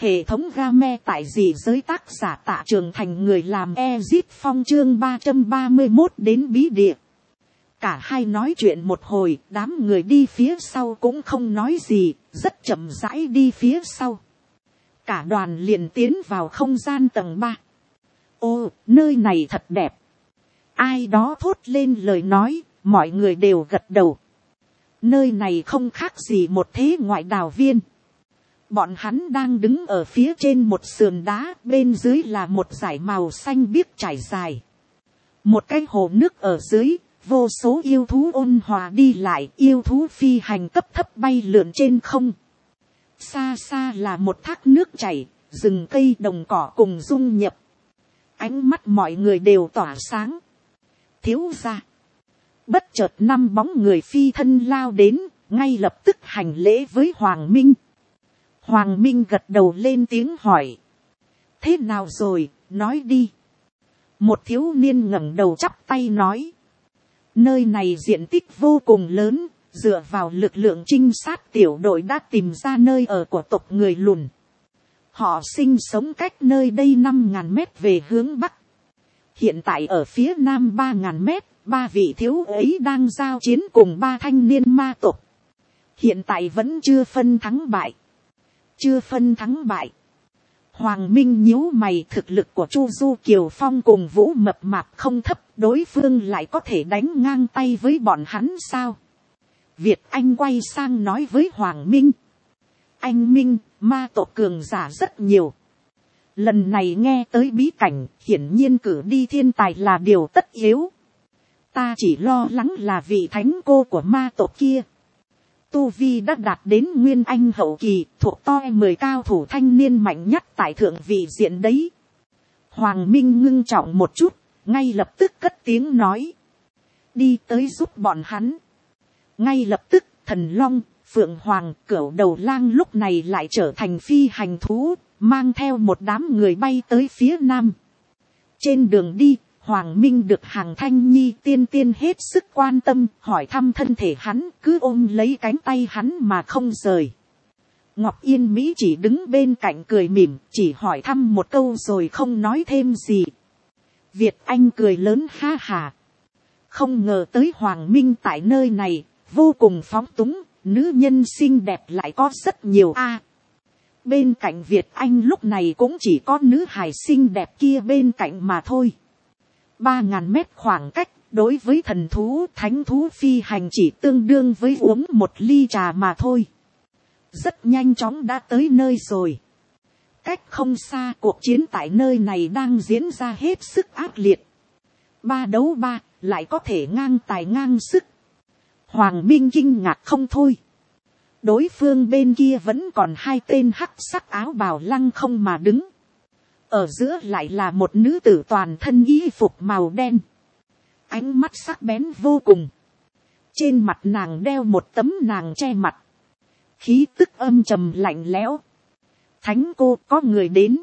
Hệ thống game tại dị giới tác giả Tạ Trường Thành người làm Ezit Phong chương 331 đến bí địa. Cả hai nói chuyện một hồi, đám người đi phía sau cũng không nói gì, rất chậm rãi đi phía sau. Cả đoàn liền tiến vào không gian tầng 3. Ô, nơi này thật đẹp. Ai đó thốt lên lời nói, mọi người đều gật đầu. Nơi này không khác gì một thế ngoại đào viên. Bọn hắn đang đứng ở phía trên một sườn đá, bên dưới là một dải màu xanh biếc trải dài. Một cái hồ nước ở dưới, vô số yêu thú ôn hòa đi lại, yêu thú phi hành cấp thấp bay lượn trên không. Xa xa là một thác nước chảy, rừng cây đồng cỏ cùng dung nhập. Ánh mắt mọi người đều tỏa sáng. Thiếu gia. Bất chợt 5 bóng người phi thân lao đến, ngay lập tức hành lễ với Hoàng Minh. Hoàng Minh gật đầu lên tiếng hỏi. Thế nào rồi, nói đi. Một thiếu niên ngẩng đầu chắp tay nói. Nơi này diện tích vô cùng lớn, dựa vào lực lượng trinh sát tiểu đội đã tìm ra nơi ở của tộc người Lùn. Họ sinh sống cách nơi đây 5.000 mét về hướng Bắc. Hiện tại ở phía Nam 3.000 mét, 3 vị thiếu ấy đang giao chiến cùng 3 thanh niên ma tộc. Hiện tại vẫn chưa phân thắng bại. Chưa phân thắng bại. Hoàng Minh nhíu mày, thực lực của Chu Du Kiều Phong cùng Vũ Mập Mạp không thấp, đối phương lại có thể đánh ngang tay với bọn hắn sao? Việt Anh quay sang nói với Hoàng Minh. Anh Minh, ma tộc cường giả rất nhiều. Lần này nghe tới bí cảnh, hiển nhiên cử đi thiên tài là điều tất yếu. Ta chỉ lo lắng là vị thánh cô của ma tộc kia. Tu Vi đã đạt đến Nguyên Anh hậu kỳ, thuộc toi 10 cao thủ thanh niên mạnh nhất tại thượng vị diện đấy. Hoàng Minh ngưng trọng một chút, ngay lập tức cất tiếng nói. Đi tới giúp bọn hắn. Ngay lập tức, Thần Long, Phượng Hoàng, Cửu Đầu Lang lúc này lại trở thành phi hành thú, mang theo một đám người bay tới phía nam. Trên đường đi, Hoàng Minh được Hàng Thanh Nhi tiên hết sức quan tâm, hỏi thăm thân thể hắn, cứ ôm lấy cánh tay hắn mà không rời. Ngọc Yên Mỹ chỉ đứng bên cạnh cười mỉm, chỉ hỏi thăm một câu rồi không nói thêm gì. Việt Anh cười lớn ha hà. Không ngờ tới Hoàng Minh tại nơi này, vô cùng phóng túng, nữ nhân xinh đẹp lại có rất nhiều a. Bên cạnh Việt Anh lúc này cũng chỉ có nữ hài xinh đẹp kia bên cạnh mà thôi. 3.000 mét khoảng cách, đối với thần thú, thánh thú phi hành chỉ tương đương với uống một ly trà mà thôi. Rất nhanh chóng đã tới nơi rồi. Cách không xa, cuộc chiến tại nơi này đang diễn ra hết sức ác liệt. 3 đấu 3, lại có thể ngang tài ngang sức. Hoàng Minh kinh ngạc không thôi. Đối phương bên kia vẫn còn 2 tên hắc sắc áo bào lăng không mà đứng. Ở giữa lại là một nữ tử toàn thân y phục màu đen. Ánh mắt sắc bén vô cùng. Trên mặt nàng đeo một tấm nàng che mặt. Khí tức âm trầm lạnh lẽo. Thánh cô, có người đến.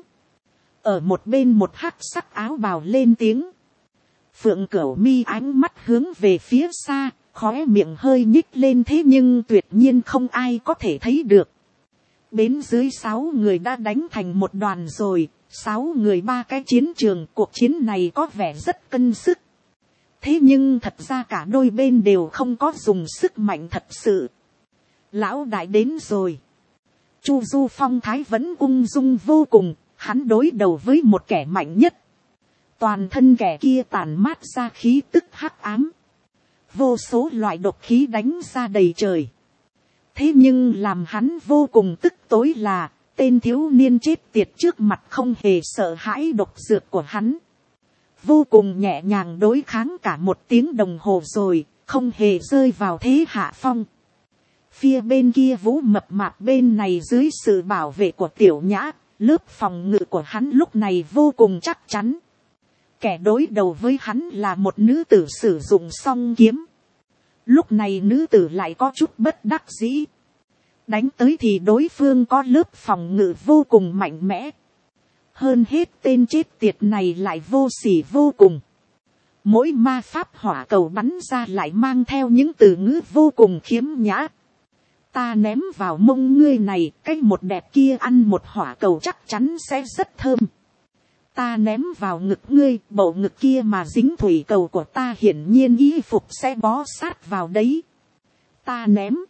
Ở một bên một hắc sắc áo bào lên tiếng. Phượng Cửu Mi ánh mắt hướng về phía xa, khóe miệng hơi nhích lên, thế nhưng tuyệt nhiên không ai có thể thấy được. Bên dưới 6 người đã đánh thành một đoàn rồi. 6 người 3 cái chiến trường, cuộc chiến này có vẻ rất cân sức. Thế nhưng thật ra cả đôi bên đều không có dùng sức mạnh thật sự. Lão đại đến rồi. Chu Du phong thái vẫn ung dung vô cùng, hắn đối đầu với một kẻ mạnh nhất. Toàn thân kẻ kia tản mát ra khí tức hắc ám. Vô số loại độc khí đánh ra đầy trời. Thế nhưng làm hắn vô cùng tức tối là, tên thiếu niên chết tiệt trước mặt không hề sợ hãi độc dược của hắn. Vô cùng nhẹ nhàng đối kháng cả 1 tiếng đồng hồ rồi, không hề rơi vào thế hạ phong. Phía bên kia Vũ Mập Mạp bên này dưới sự bảo vệ của Tiểu Nhã, lớp phòng ngự của hắn lúc này vô cùng chắc chắn. Kẻ đối đầu với hắn là một nữ tử sử dụng song kiếm. Lúc này nữ tử lại có chút bất đắc dĩ. Đánh tới thì đối phương có lớp phòng ngự vô cùng mạnh mẽ. Hơn hết tên chết tiệt này lại vô sỉ vô cùng. Mỗi ma pháp hỏa cầu bắn ra lại mang theo những từ ngữ vô cùng khiếm nhã. Ta ném vào mông ngươi này, cái một đẹp kia ăn một hỏa cầu chắc chắn sẽ rất thơm. Ta ném vào ngực ngươi, bộ ngực kia mà dính thủy cầu của ta hiển nhiên y phục sẽ bó sát vào đấy. Ta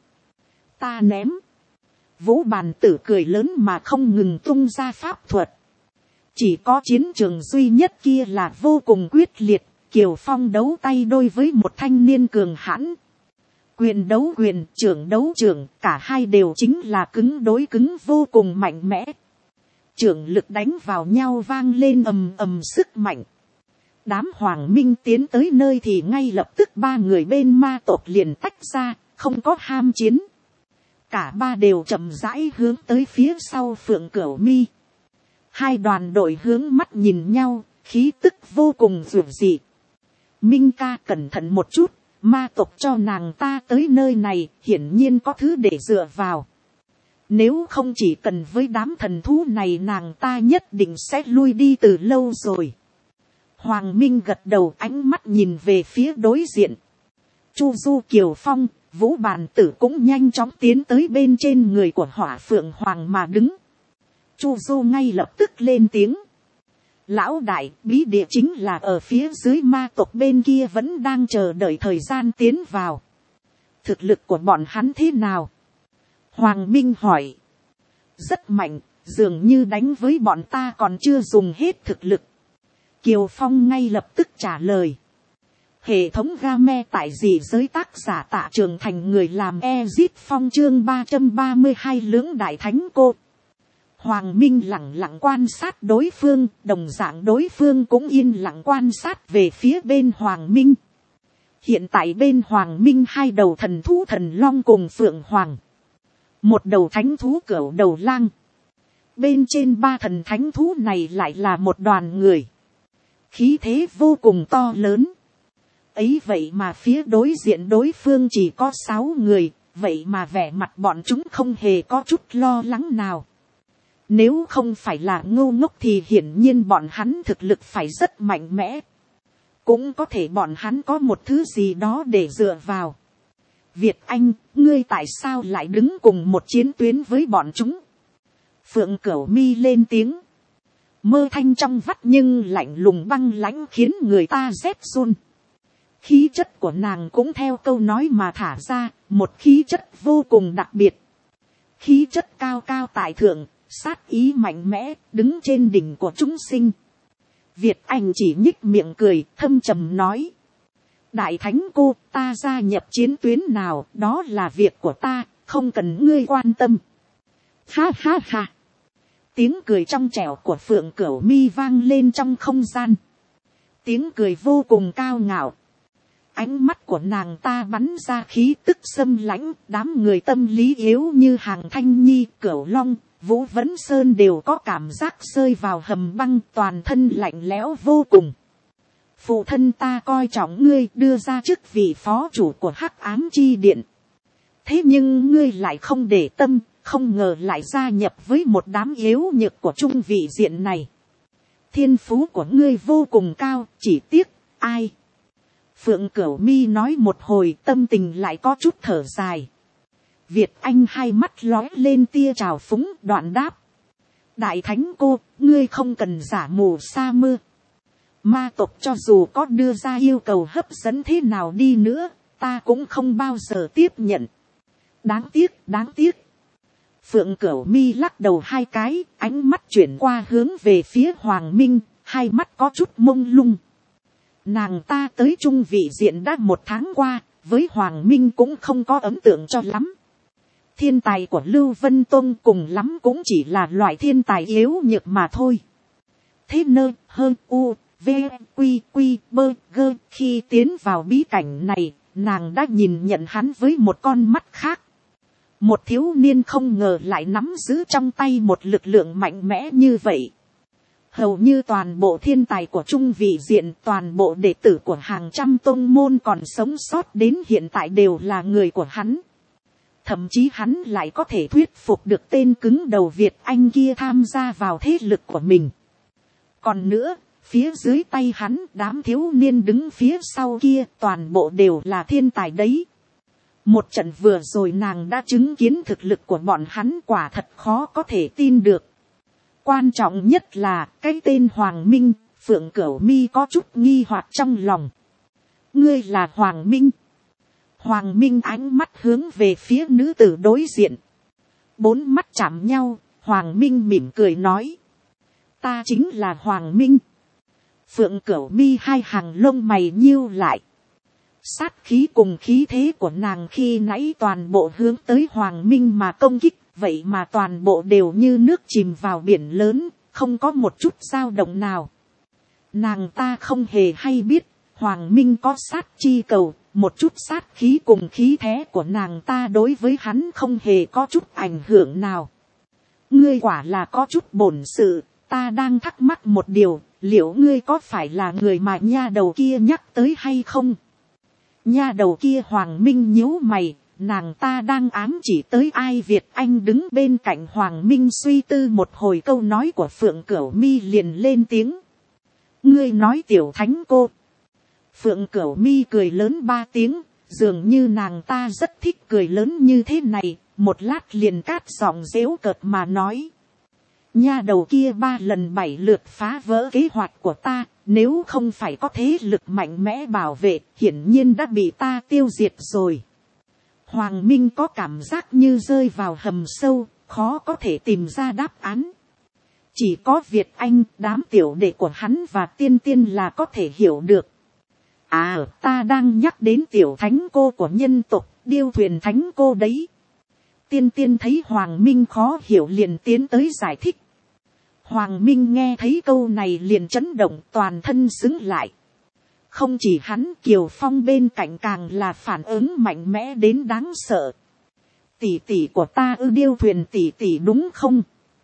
ném. Vũ bàn tử cười lớn mà không ngừng tung ra pháp thuật. Chỉ có chiến trường duy nhất kia là vô cùng quyết liệt, Kiều Phong đấu tay đôi với một thanh niên cường hãn. Quyền đấu quyền, trưởng đấu trưởng, cả hai đều chính là cứng đối cứng vô cùng mạnh mẽ. Trưởng lực đánh vào nhau vang lên ầm ầm sức mạnh. Đám hoàng minh tiến tới nơi thì ngay lập tức ba người bên ma tộc liền tách ra, không có ham chiến. Cả ba đều chậm rãi hướng tới phía sau Phượng Cửu Mi. Hai đoàn đội hướng mắt nhìn nhau, khí tức vô cùng dịu dị. Minh ca cẩn thận một chút, ma tộc cho nàng ta tới nơi này hiển nhiên có thứ để dựa vào. Nếu không chỉ cần với đám thần thú này nàng ta nhất định sẽ lui đi từ lâu rồi. Hoàng Minh gật đầu, ánh mắt nhìn về phía đối diện. Chu Du, Kiều Phong, Vũ Bàn Tử cũng nhanh chóng tiến tới bên trên người của Hỏa Phượng Hoàng mà đứng. Chu Du ngay lập tức lên tiếng. Lão đại, bí địa chính là ở phía dưới, ma tộc bên kia vẫn đang chờ đợi thời gian tiến vào. Thực lực của bọn hắn thế nào? Hoàng Minh hỏi. Rất mạnh, dường như đánh với bọn ta còn chưa dùng hết thực lực. Kiều Phong ngay lập tức trả lời. Hệ thống game tại dị giới, tác giả Tạ Trường Thành, người làm Ezit Phong, chương 332 lưỡng đại thánh cô. Hoàng Minh lặng lặng quan sát đối phương, đồng dạng đối phương cũng yên lặng quan sát về phía bên Hoàng Minh. Hiện tại bên Hoàng Minh hai đầu thần thú Thần Long cùng Phượng Hoàng. Một đầu thánh thú Cửu Đầu Lang. Bên trên ba thần thánh thú này lại là một đoàn người. Khí thế vô cùng to lớn. Ấy vậy mà phía đối diện đối phương chỉ có 6 người, vậy mà vẻ mặt bọn chúng không hề có chút lo lắng nào. Nếu không phải là ngu ngốc thì hiển nhiên bọn hắn thực lực phải rất mạnh mẽ. Cũng có thể bọn hắn có một thứ gì đó để dựa vào. Việt Anh, ngươi tại sao lại đứng cùng một chiến tuyến với bọn chúng? Phượng Cửu Mi lên tiếng. Mơ thanh trong vắt nhưng lạnh lùng băng lãnh khiến người ta rét run. Khí chất của nàng cũng theo câu nói mà thả ra, một khí chất vô cùng đặc biệt. Khí chất cao cao tại thượng, sát ý mạnh mẽ, đứng trên đỉnh của chúng sinh. Việt Anh chỉ nhích miệng cười, thâm trầm nói. Đại thánh cô, ta gia nhập chiến tuyến nào, đó là việc của ta, không cần ngươi quan tâm. Ha ha ha. Tiếng cười trong trẻo của Phượng Cửu Mi vang lên trong không gian. Tiếng cười vô cùng cao ngạo. Ánh mắt của nàng ta bắn ra khí tức xâm lãnh, đám người tâm lý yếu như Hàng Thanh Nhi, Cửu Long, Vũ Vấn Sơn đều có cảm giác rơi vào hầm băng, toàn thân lạnh lẽo vô cùng. Phụ thân ta coi trọng ngươi, đưa ra chức vị phó chủ của Hắc Ám Chi Điện. Thế nhưng ngươi lại không để tâm, không ngờ lại gia nhập với một đám yếu nhược của trung vị diện này. Thiên phú của ngươi vô cùng cao, chỉ tiếc, ai? Phượng Cửu Mi nói một hồi, tâm tình lại có chút thở dài. Việt Anh hai mắt lóe lên tia trào phúng, đoạn đáp. Đại thánh cô, ngươi không cần giả mù sa mưa. Ma tộc cho dù có đưa ra yêu cầu hấp dẫn thế nào đi nữa, ta cũng không bao giờ tiếp nhận. Đáng tiếc, đáng tiếc. Phượng Cửu Mi lắc đầu hai cái, ánh mắt chuyển qua hướng về phía Hoàng Minh, hai mắt có chút mông lung. Nàng ta tới trung vị diện đã 1 tháng qua, với Hoàng Minh cũng không có ấn tượng cho lắm. Thiên tài của Lưu Vân Tông cùng lắm cũng chỉ là loại thiên tài yếu nhược mà thôi. Thế nơ, hơn u, v, quy, quy, bơ, gơ, khi tiến vào bí cảnh này, nàng đã nhìn nhận hắn với một con mắt khác. Một thiếu niên không ngờ lại nắm giữ trong tay một lực lượng mạnh mẽ như vậy. Hầu như toàn bộ thiên tài của trung vị diện, toàn bộ đệ tử của hàng trăm tông môn còn sống sót đến hiện tại đều là người của hắn. Thậm chí hắn lại có thể thuyết phục được tên cứng đầu Việt Anh kia tham gia vào thế lực của mình. Còn nữa, phía dưới tay hắn đám thiếu niên đứng phía sau kia toàn bộ đều là thiên tài đấy. Một trận vừa rồi nàng đã chứng kiến thực lực của bọn hắn quả thật khó có thể tin được. Quan trọng nhất là cái tên Hoàng Minh, Phượng Cửu Mi có chút nghi hoặc trong lòng. Ngươi là Hoàng Minh. Hoàng Minh ánh mắt hướng về phía nữ tử đối diện. Bốn mắt chạm nhau, Hoàng Minh mỉm cười nói. Ta chính là Hoàng Minh. Phượng Cửu Mi hai hàng lông mày nhíu lại. Sát khí cùng khí thế của nàng khi nãy toàn bộ hướng tới Hoàng Minh mà công kích, vậy mà toàn bộ đều như nước chìm vào biển lớn, không có một chút dao động nào. Nàng ta không hề hay biết, Hoàng Minh có sát chi cầu, một chút sát khí cùng khí thế của nàng ta đối với hắn không hề có chút ảnh hưởng nào. Ngươi quả là có chút bổn sự, ta đang thắc mắc một điều, liệu ngươi có phải là người mà nha đầu kia nhắc tới hay không? Nha đầu kia Hoàng Minh nhíu mày, nàng ta đang ám chỉ tới ai? Việt Anh đứng bên cạnh Hoàng Minh suy tư một hồi, câu nói của Phượng Cửu Mi liền lên tiếng. Ngươi nói tiểu thánh cô. Phượng Cửu Mi cười lớn 3 tiếng, dường như nàng ta rất thích cười lớn như thế này, một lát liền cát giọng giễu cợt mà nói. Nha đầu kia 3 lần 7 lượt phá vỡ kế hoạch của ta, nếu không phải có thế lực mạnh mẽ bảo vệ, hiển nhiên đã bị ta tiêu diệt rồi. Hoàng Minh có cảm giác như rơi vào hầm sâu, khó có thể tìm ra đáp án. Chỉ có Việt Anh, đám tiểu đệ của hắn và Tiên Tiên là có thể hiểu được. À, ta đang nhắc đến tiểu thánh cô của nhân tộc, Điêu Thuyền thánh cô đấy. Tiên Tiên thấy Hoàng Minh khó hiểu liền tiến tới giải thích. Hoàng Minh nghe thấy câu này liền chấn động, toàn thân sững lại. Không chỉ hắn, Kiều Phong bên cạnh càng là phản ứng mạnh mẽ đến đáng sợ. Tỷ tỷ của ta Điêu Thuyền tỷ tỷ đúng không?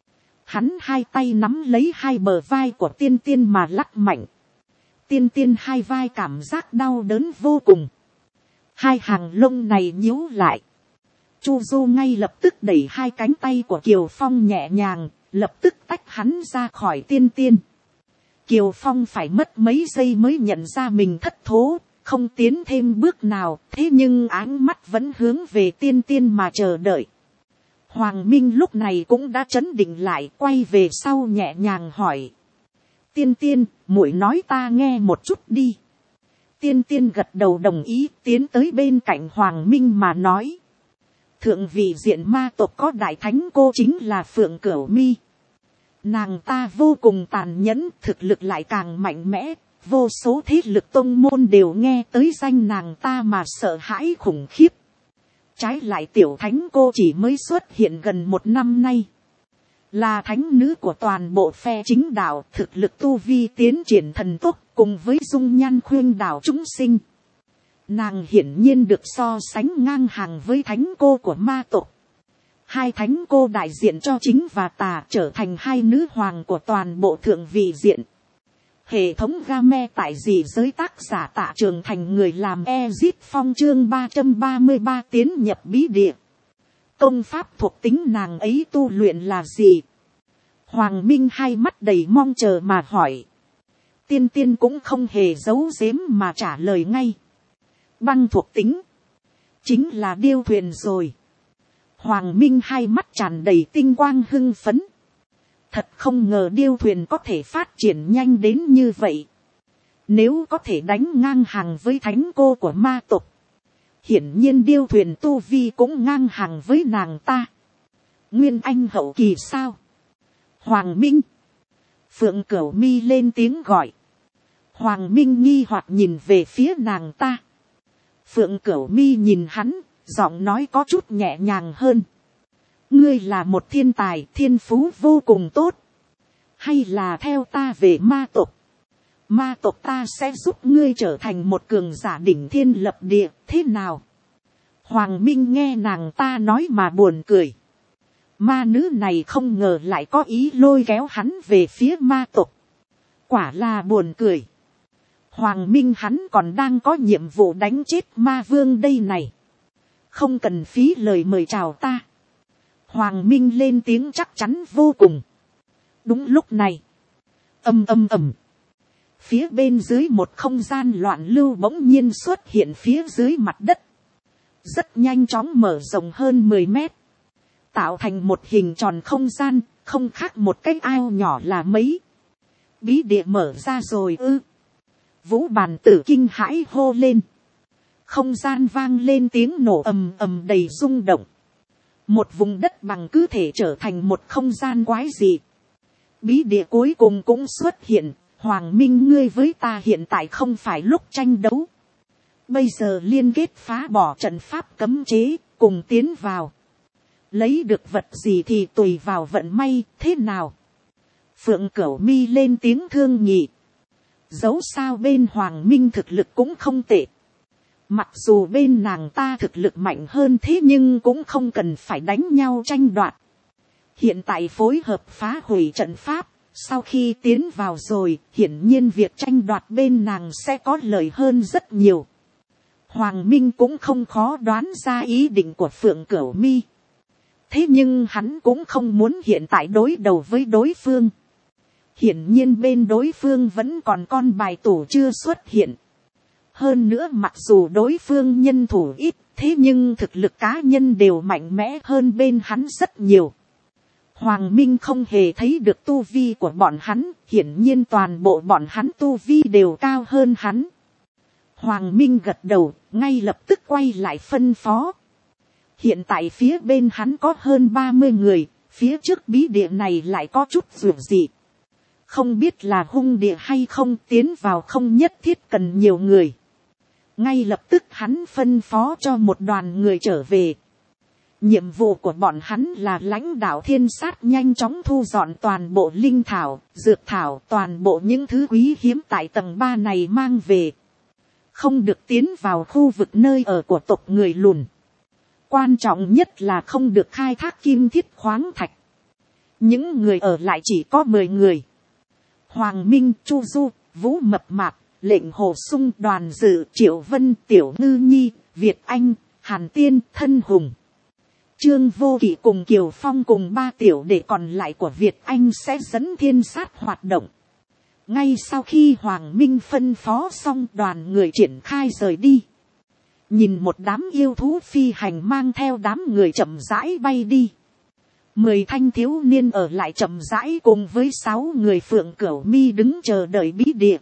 Hắn hai tay nắm lấy hai bờ vai của Tiên Tiên mà lắc mạnh. Tiên Tiên hai vai cảm giác đau đớn vô cùng. Hai hàng lông này nhíu lại. Chu Du ngay lập tức đẩy hai cánh tay của Kiều Phong nhẹ nhàng, lập tức tách hắn ra khỏi Tiên Tiên. Kiều Phong phải mất mấy giây mới nhận ra mình thất thố, không tiến thêm bước nào, thế nhưng áng mắt vẫn hướng về Tiên Tiên mà chờ đợi. Hoàng Minh lúc này cũng đã trấn định lại, quay về sau nhẹ nhàng hỏi. Tiên Tiên, muội nói ta nghe một chút đi. Tiên Tiên gật đầu đồng ý, tiến tới bên cạnh Hoàng Minh mà nói. Thượng vị diện ma tộc có đại thánh cô chính là Phượng Cửu Mi. Nàng ta vô cùng tàn nhẫn, thực lực lại càng mạnh mẽ, vô số thế lực tông môn đều nghe tới danh nàng ta mà sợ hãi khủng khiếp. Trái lại tiểu thánh cô chỉ mới xuất hiện gần 1 năm nay. Là thánh nữ của toàn bộ phe chính đạo, thực lực tu vi tiến triển thần tốc, cùng với dung nhan khuyên đảo chúng sinh. Nàng hiển nhiên được so sánh ngang hàng với thánh cô của ma tộc. Hai thánh cô đại diện cho chính và tà, trở thành hai nữ hoàng của toàn bộ thượng vị diện. Hệ thống game tại dị giới, tác giả Tạ Trường Thành, người làm Ezit Phong, chương 333 tiến nhập bí địa. Công pháp thuộc tính nàng ấy tu luyện là gì? Hoàng Minh hai mắt đầy mong chờ mà hỏi. Tiên Tiên cũng không hề giấu giếm mà trả lời ngay. Băng thuộc tính. Chính là Điêu Thuyền rồi. Hoàng Minh hai mắt tràn đầy tinh quang hưng phấn. Thật không ngờ Điêu Thuyền có thể phát triển nhanh đến như vậy. Nếu có thể đánh ngang hàng với thánh cô của ma tộc, hiển nhiên Điêu Thuyền tu vi cũng ngang hàng với nàng ta. Nguyên Anh hậu kỳ sao? Hoàng Minh. Phượng Cửu Mi lên tiếng gọi. Hoàng Minh nghi hoặc nhìn về phía nàng ta. Phượng Cửu Mi nhìn hắn, giọng nói có chút nhẹ nhàng hơn. Ngươi là một thiên tài, thiên phú vô cùng tốt. Hay là theo ta về ma tộc? Ma tộc ta sẽ giúp ngươi trở thành một cường giả đỉnh thiên lập địa, thế nào? Hoàng Minh nghe nàng ta nói mà buồn cười. Ma nữ này không ngờ lại có ý lôi kéo hắn về phía ma tộc. Quả là buồn cười. Hoàng Minh hắn còn đang có nhiệm vụ đánh chết ma vương đây này. Không cần phí lời mời chào ta. Hoàng Minh lên tiếng chắc chắn vô cùng. Đúng lúc này. Ầm ầm ầm. Phía bên dưới một không gian loạn lưu bỗng nhiên xuất hiện phía dưới mặt đất. rất nhanh chóng mở rộng hơn 10 mét, tạo thành một hình tròn không gian, không khác một cái ao nhỏ là mấy. Bí địa mở ra rồi ư? Vũ bàn tử kinh hãi hô lên. Không gian vang lên tiếng nổ ầm ầm đầy rung động. Một vùng đất bằng cứ thể trở thành một không gian quái dị. Bí địa cuối cùng cũng xuất hiện. Hoàng Minh, ngươi với ta hiện tại không phải lúc tranh đấu. Bây giờ liên kết phá bỏ trận pháp cấm chế, cùng tiến vào. Lấy được vật gì thì tùy vào vận may, thế nào? Phượng Cửu Mi lên tiếng thương nghị. Dẫu sao bên Hoàng Minh thực lực cũng không tệ. Mặc dù bên nàng ta thực lực mạnh hơn thế nhưng cũng không cần phải đánh nhau tranh đoạt. Hiện tại phối hợp phá hủy trận pháp, sau khi tiến vào rồi, hiển nhiên việc tranh đoạt bên nàng sẽ có lợi hơn rất nhiều. Hoàng Minh cũng không khó đoán ra ý định của Phượng Cửu Mi. Thế nhưng hắn cũng không muốn hiện tại đối đầu với đối phương. Hiển nhiên bên đối phương vẫn còn con bài tủ chưa xuất hiện. Hơn nữa mặc dù đối phương nhân thủ ít, thế nhưng thực lực cá nhân đều mạnh mẽ hơn bên hắn rất nhiều. Hoàng Minh không hề thấy được tu vi của bọn hắn, hiển nhiên toàn bộ bọn hắn tu vi đều cao hơn hắn. Hoàng Minh gật đầu, ngay lập tức quay lại phân phó. Hiện tại phía bên hắn có hơn 30 người, phía trước bí địa này lại có chút dường dị. Không biết là hung địa hay không, tiến vào không nhất thiết cần nhiều người. Ngay lập tức hắn phân phó cho một đoàn người trở về. Nhiệm vụ của bọn hắn là lãnh đạo thiên sát nhanh chóng thu dọn toàn bộ linh thảo, dược thảo, toàn bộ những thứ quý hiếm tại tầng 3 này mang về. Không được tiến vào khu vực nơi ở của tộc người lùn. Quan trọng nhất là không được khai thác kim thiết khoáng thạch. Những người ở lại chỉ có 10 người. Hoàng Minh, Chu Du, Vũ Mập Mạp, Lệnh Hồ Sung, Đoàn Dự, Triệu Vân, Tiểu Ngư Nhi, Việt Anh, Hàn Tiên, Thân Hùng. Trương Vô Kỵ cùng Kiều Phong cùng 3 tiểu đệ còn lại của Việt Anh sẽ dẫn thiên sát hoạt động. Ngay sau khi Hoàng Minh phân phó xong, đoàn người triển khai rời đi. Nhìn một đám yêu thú phi hành mang theo đám người chậm rãi bay đi. 10 thanh thiếu niên ở lại chậm rãi cùng với 6 người Phượng Cửu Mi đứng chờ đợi bí địa.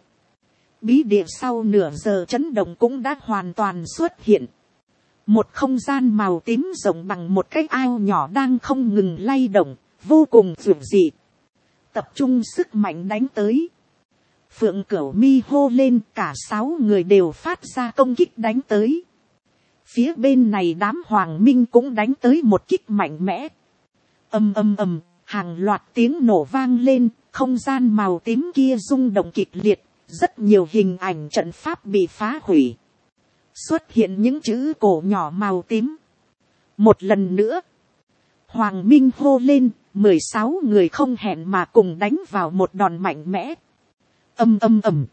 Bí địa sau nửa giờ chấn động cũng đã hoàn toàn xuất hiện. Một không gian màu tím rộng bằng một cái ao nhỏ đang không ngừng lay động, vô cùng dữ dị. Tập trung sức mạnh đánh tới. Phượng Cửu Mi hô lên, cả 6 người đều phát ra công kích đánh tới. Phía bên này đám Hoàng Minh cũng đánh tới một kích mạnh mẽ. Ầm ầm ầm, hàng loạt tiếng nổ vang lên, không gian màu tím kia rung động kịch liệt, rất nhiều hình ảnh trận pháp bị phá hủy. Xuất hiện những chữ cổ nhỏ màu tím. Một lần nữa, Hoàng Minh hô lên, 16 người không hẹn mà cùng đánh vào một đòn mạnh mẽ. Ầm ầm ầm,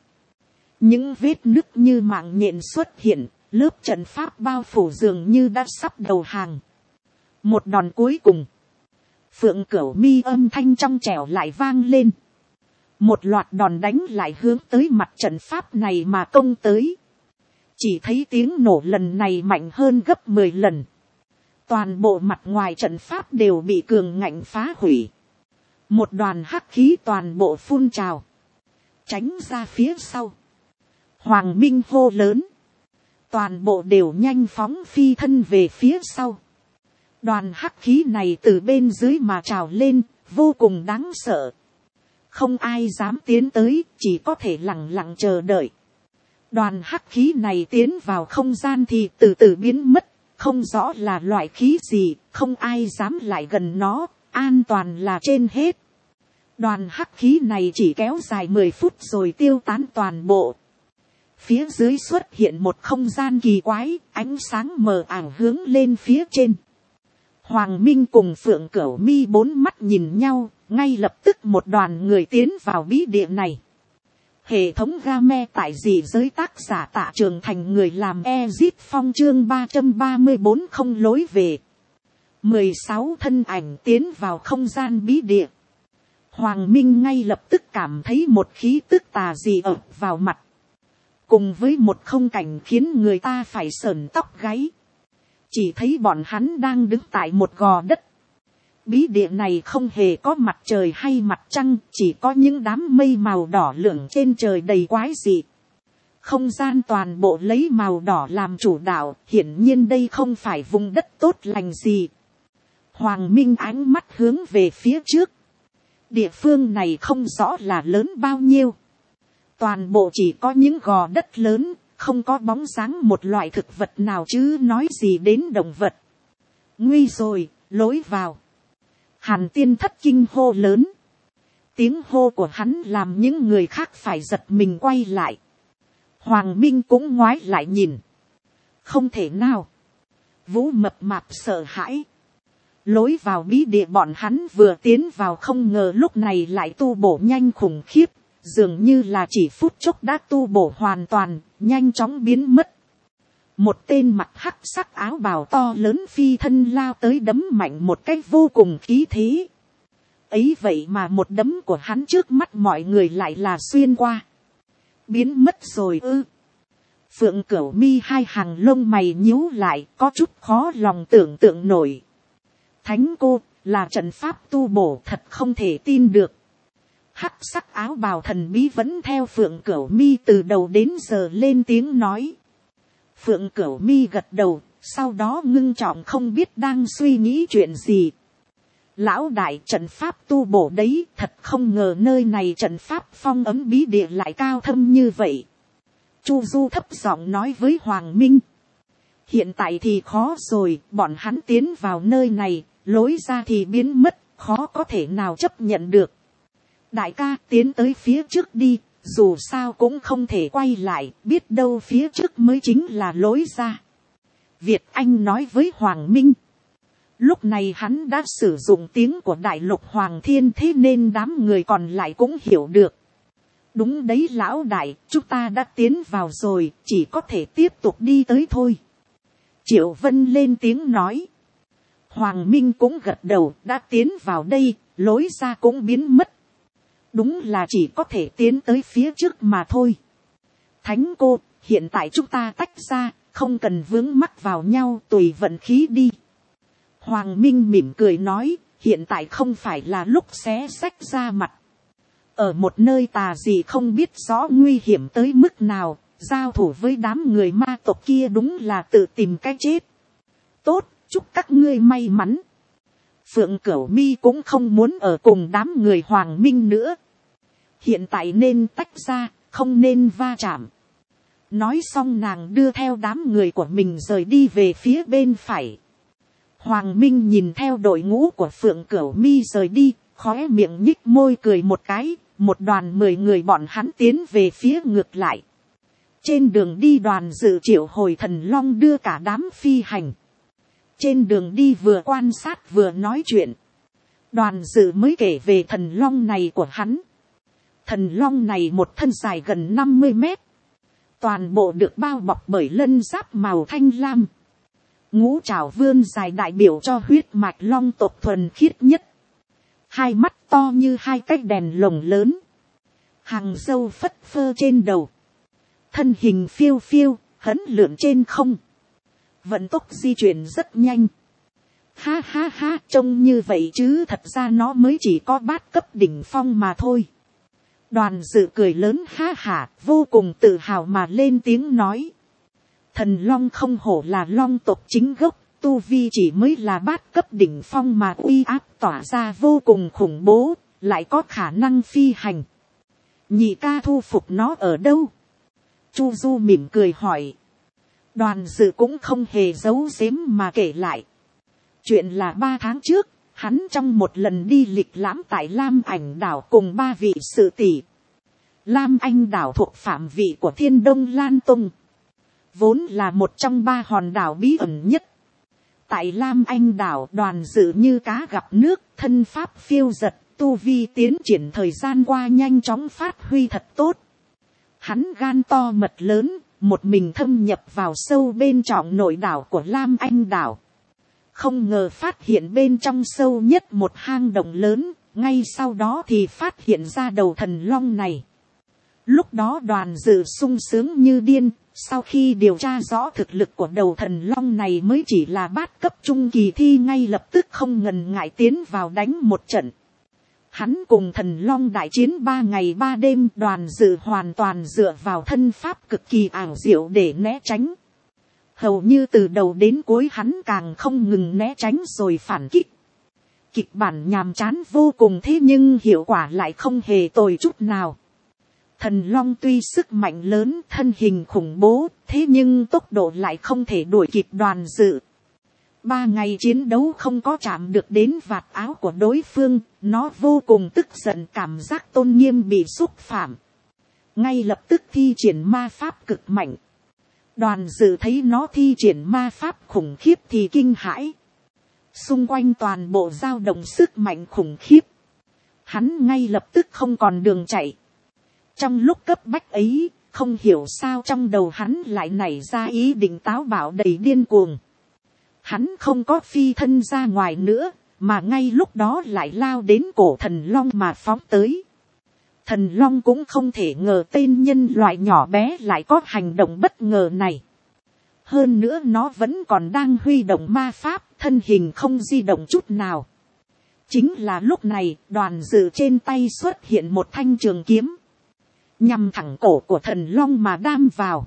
những vết nứt như mạng nhện xuất hiện, lớp trận pháp bao phủ dường như đã sắp đầu hàng. Một đòn cuối cùng, Phượng Cửu Mi âm thanh trong trẻo lại vang lên. Một loạt đòn đánh lại hướng tới mặt trận pháp này mà công tới. Chỉ thấy tiếng nổ lần này mạnh hơn gấp 10 lần. Toàn bộ mặt ngoài trận pháp đều bị cường ngạnh phá hủy. Một đoàn hắc khí toàn bộ phun trào. Tránh ra phía sau. Hoàng Minh hô lớn. Toàn bộ đều nhanh phóng phi thân về phía sau. Đoàn hắc khí này từ bên dưới mà trào lên, vô cùng đáng sợ. Không ai dám tiến tới, chỉ có thể lặng lặng chờ đợi. Đoàn hắc khí này tiến vào không gian thì từ từ biến mất, không rõ là loại khí gì, không ai dám lại gần nó, an toàn là trên hết. Đoàn hắc khí này chỉ kéo dài 10 phút rồi tiêu tán toàn bộ. Phía dưới xuất hiện một không gian kỳ quái, ánh sáng mờ ảo hướng lên phía trên. Hoàng Minh cùng Phượng Cửu Mi 4 mắt nhìn nhau, ngay lập tức một đoàn người tiến vào bí địa này. Hệ thống game tại dị giới, tác giả Tạ Trường Thành, người làm Ezit Phong, chương 334 không lối về. 16 thân ảnh tiến vào không gian bí địa. Hoàng Minh ngay lập tức cảm thấy một khí tức tà dị ập vào mặt. Cùng với một không cảnh khiến người ta phải sởn tóc gáy. chỉ thấy bọn hắn đang đứng tại một gò đất. Bí địa này không hề có mặt trời hay mặt trăng, chỉ có những đám mây màu đỏ lửng trên trời đầy quái dị. Không gian toàn bộ lấy màu đỏ làm chủ đạo, hiển nhiên đây không phải vùng đất tốt lành gì. Hoàng Minh ánh mắt hướng về phía trước. Địa phương này không rõ là lớn bao nhiêu. Toàn bộ chỉ có những gò đất lớn, không có bóng dáng một loại thực vật nào chứ nói gì đến động vật. Nguy rồi, lối vào. Hàn Tiên thất kinh hô lớn. Tiếng hô của hắn làm những người khác phải giật mình quay lại. Hoàng Minh cũng ngoái lại nhìn. Không thể nào. Vũ mập mạp sợ hãi. Lối vào bí địa bọn hắn vừa tiến vào không ngờ lúc này lại tu bổ nhanh khủng khiếp. Dường như là chỉ phút chốc đã tu bổ hoàn toàn, nhanh chóng biến mất. Một tên mặc hắc sắc áo bào to lớn phi thân lao tới đấm mạnh một cách vô cùng khí thế. Ấy vậy mà một đấm của hắn trước mắt mọi người lại là xuyên qua. Biến mất rồi ư. Phượng Cửu Mi hai hàng lông mày nhíu lại, có chút khó lòng tưởng tượng nổi. Thánh cô, là trận pháp tu bổ thật không thể tin được. Hắc sắc áo bào thần bí vẫn theo Phượng Cửu Mi từ đầu đến giờ lên tiếng nói. Phượng Cửu Mi gật đầu, sau đó ngưng trọng không biết đang suy nghĩ chuyện gì. Lão đại, trận pháp tu bổ đấy, thật không ngờ nơi này trận pháp phong ấm bí địa lại cao thâm như vậy. Chu Du thấp giọng nói với Hoàng Minh. Hiện tại thì khó rồi, bọn hắn tiến vào nơi này, lối ra thì biến mất, khó có thể nào chấp nhận được. Đại ca, tiến tới phía trước đi, dù sao cũng không thể quay lại, biết đâu phía trước mới chính là lối ra. Việt Anh nói với Hoàng Minh. Lúc này hắn đã sử dụng tiếng của đại lục Hoàng Thiên, thế nên đám người còn lại cũng hiểu được. Đúng đấy lão đại, chúng ta đã tiến vào rồi, chỉ có thể tiếp tục đi tới thôi. Triệu Vân lên tiếng nói. Hoàng Minh cũng gật đầu, đã tiến vào đây, lối ra cũng biến mất. Đúng là chỉ có thể tiến tới phía trước mà thôi. Thánh cô, hiện tại chúng ta tách ra, không cần vướng mắc vào nhau, tùy vận khí đi. Hoàng Minh mỉm cười nói, hiện tại không phải là lúc xé xách ra mặt. Ở một nơi tà dị không biết rõ nguy hiểm tới mức nào, giao thủ với đám người ma tộc kia đúng là tự tìm cái chết. Tốt, chúc các ngươi may mắn. Phượng Cửu Mi cũng không muốn ở cùng đám người Hoàng Minh nữa. Hiện tại nên tách ra, không nên va chạm. Nói xong nàng đưa theo đám người của mình rời đi về phía bên phải. Hoàng Minh nhìn theo đội ngũ của Phượng Cửu Mi rời đi, khóe miệng nhích môi cười một cái, một đoàn 10 người bọn hắn tiến về phía ngược lại. Trên đường đi đoàn dự triệu hồi thần long đưa cả đám phi hành. Trên đường đi vừa quan sát vừa nói chuyện. Đoàn dự mới kể về thần long này của hắn. Thần long này một thân dài gần 50 mét. Toàn bộ được bao bọc bởi lân giáp màu thanh lam. Ngũ trảo vươn dài đại biểu cho huyết mạch long tộc thuần khiết nhất. Hai mắt to như hai cái đèn lồng lớn. Hàng râu phất phơ trên đầu. Thân hình phiêu phiêu, hẫn lượn trên không. Vận tốc di chuyển rất nhanh. Ha ha ha, trông như vậy chứ thật ra nó mới chỉ có bát cấp đỉnh phong mà thôi. Đoàn dự cười lớn ha hả, vô cùng tự hào mà lên tiếng nói. Thần long không hổ là long tộc chính gốc, tu vi chỉ mới là bát cấp đỉnh phong mà uy áp tỏa ra vô cùng khủng bố, lại có khả năng phi hành. Nhị ca thu phục nó ở đâu? Chu Du mỉm cười hỏi. Đoàn dự cũng không hề giấu giếm mà kể lại. Chuyện là 3 tháng trước, hắn trong một lần đi lịch lãm tại Lam Ảnh đảo cùng 3 vị sự tỷ. Lam Anh đảo thuộc phạm vị của Thiên Đông Lan Tông. Vốn là một trong 3 hòn đảo bí ẩn nhất. Tại Lam Anh đảo đoàn dự như cá gặp nước, thân pháp phiêu dật, tu vi tiến triển thời gian qua nhanh chóng phát huy thật tốt. Hắn gan to mật lớn, một mình thâm nhập vào sâu bên trong nội đảo của Lam Anh đảo. Không ngờ phát hiện bên trong sâu nhất một hang động lớn, ngay sau đó thì phát hiện ra đầu thần long này. Lúc đó đoàn dự sung sướng như điên, Sau khi điều tra rõ thực lực của đầu thần long này mới chỉ là bát cấp trung kỳ thi ngay lập tức không ngần ngại tiến vào đánh một trận. Hắn cùng thần long đại chiến 3 ngày 3 đêm, Đoàn Dự hoàn toàn dựa vào thân pháp cực kỳ ảo diệu để né tránh. Hầu như từ đầu đến cuối hắn càng không ngừng né tránh rồi phản kích. Kịch bản nhàm chán vô cùng thế nhưng hiệu quả lại không hề tồi chút nào. Thần long tuy sức mạnh lớn, thân hình khủng bố, thế nhưng tốc độ lại không thể đuổi kịp Đoàn Dự. 3 ngày chiến đấu không có chạm được đến vạt áo của đối phương, nó vô cùng tức giận, cảm giác tôn nghiêm bị xúc phạm. Ngay lập tức thi triển ma pháp cực mạnh. Đoàn Dự thấy nó thi triển ma pháp khủng khiếp thì kinh hãi. Xung quanh toàn bộ dao động sức mạnh khủng khiếp. Hắn ngay lập tức không còn đường chạy. Trong lúc cấp bách ấy, không hiểu sao trong đầu hắn lại nảy ra ý định táo bạo đầy điên cuồng. Hắn không có phi thân ra ngoài nữa, mà ngay lúc đó lại lao đến cổ thần long mà phóng tới. Thần long cũng không thể ngờ tên nhân loại nhỏ bé lại có hành động bất ngờ này. Hơn nữa nó vẫn còn đang huy động ma pháp, thân hình không di động chút nào. Chính là lúc này, Đoàn Dự trên tay xuất hiện một thanh trường kiếm. Nhằm thẳng cổ của thần long mà đam vào.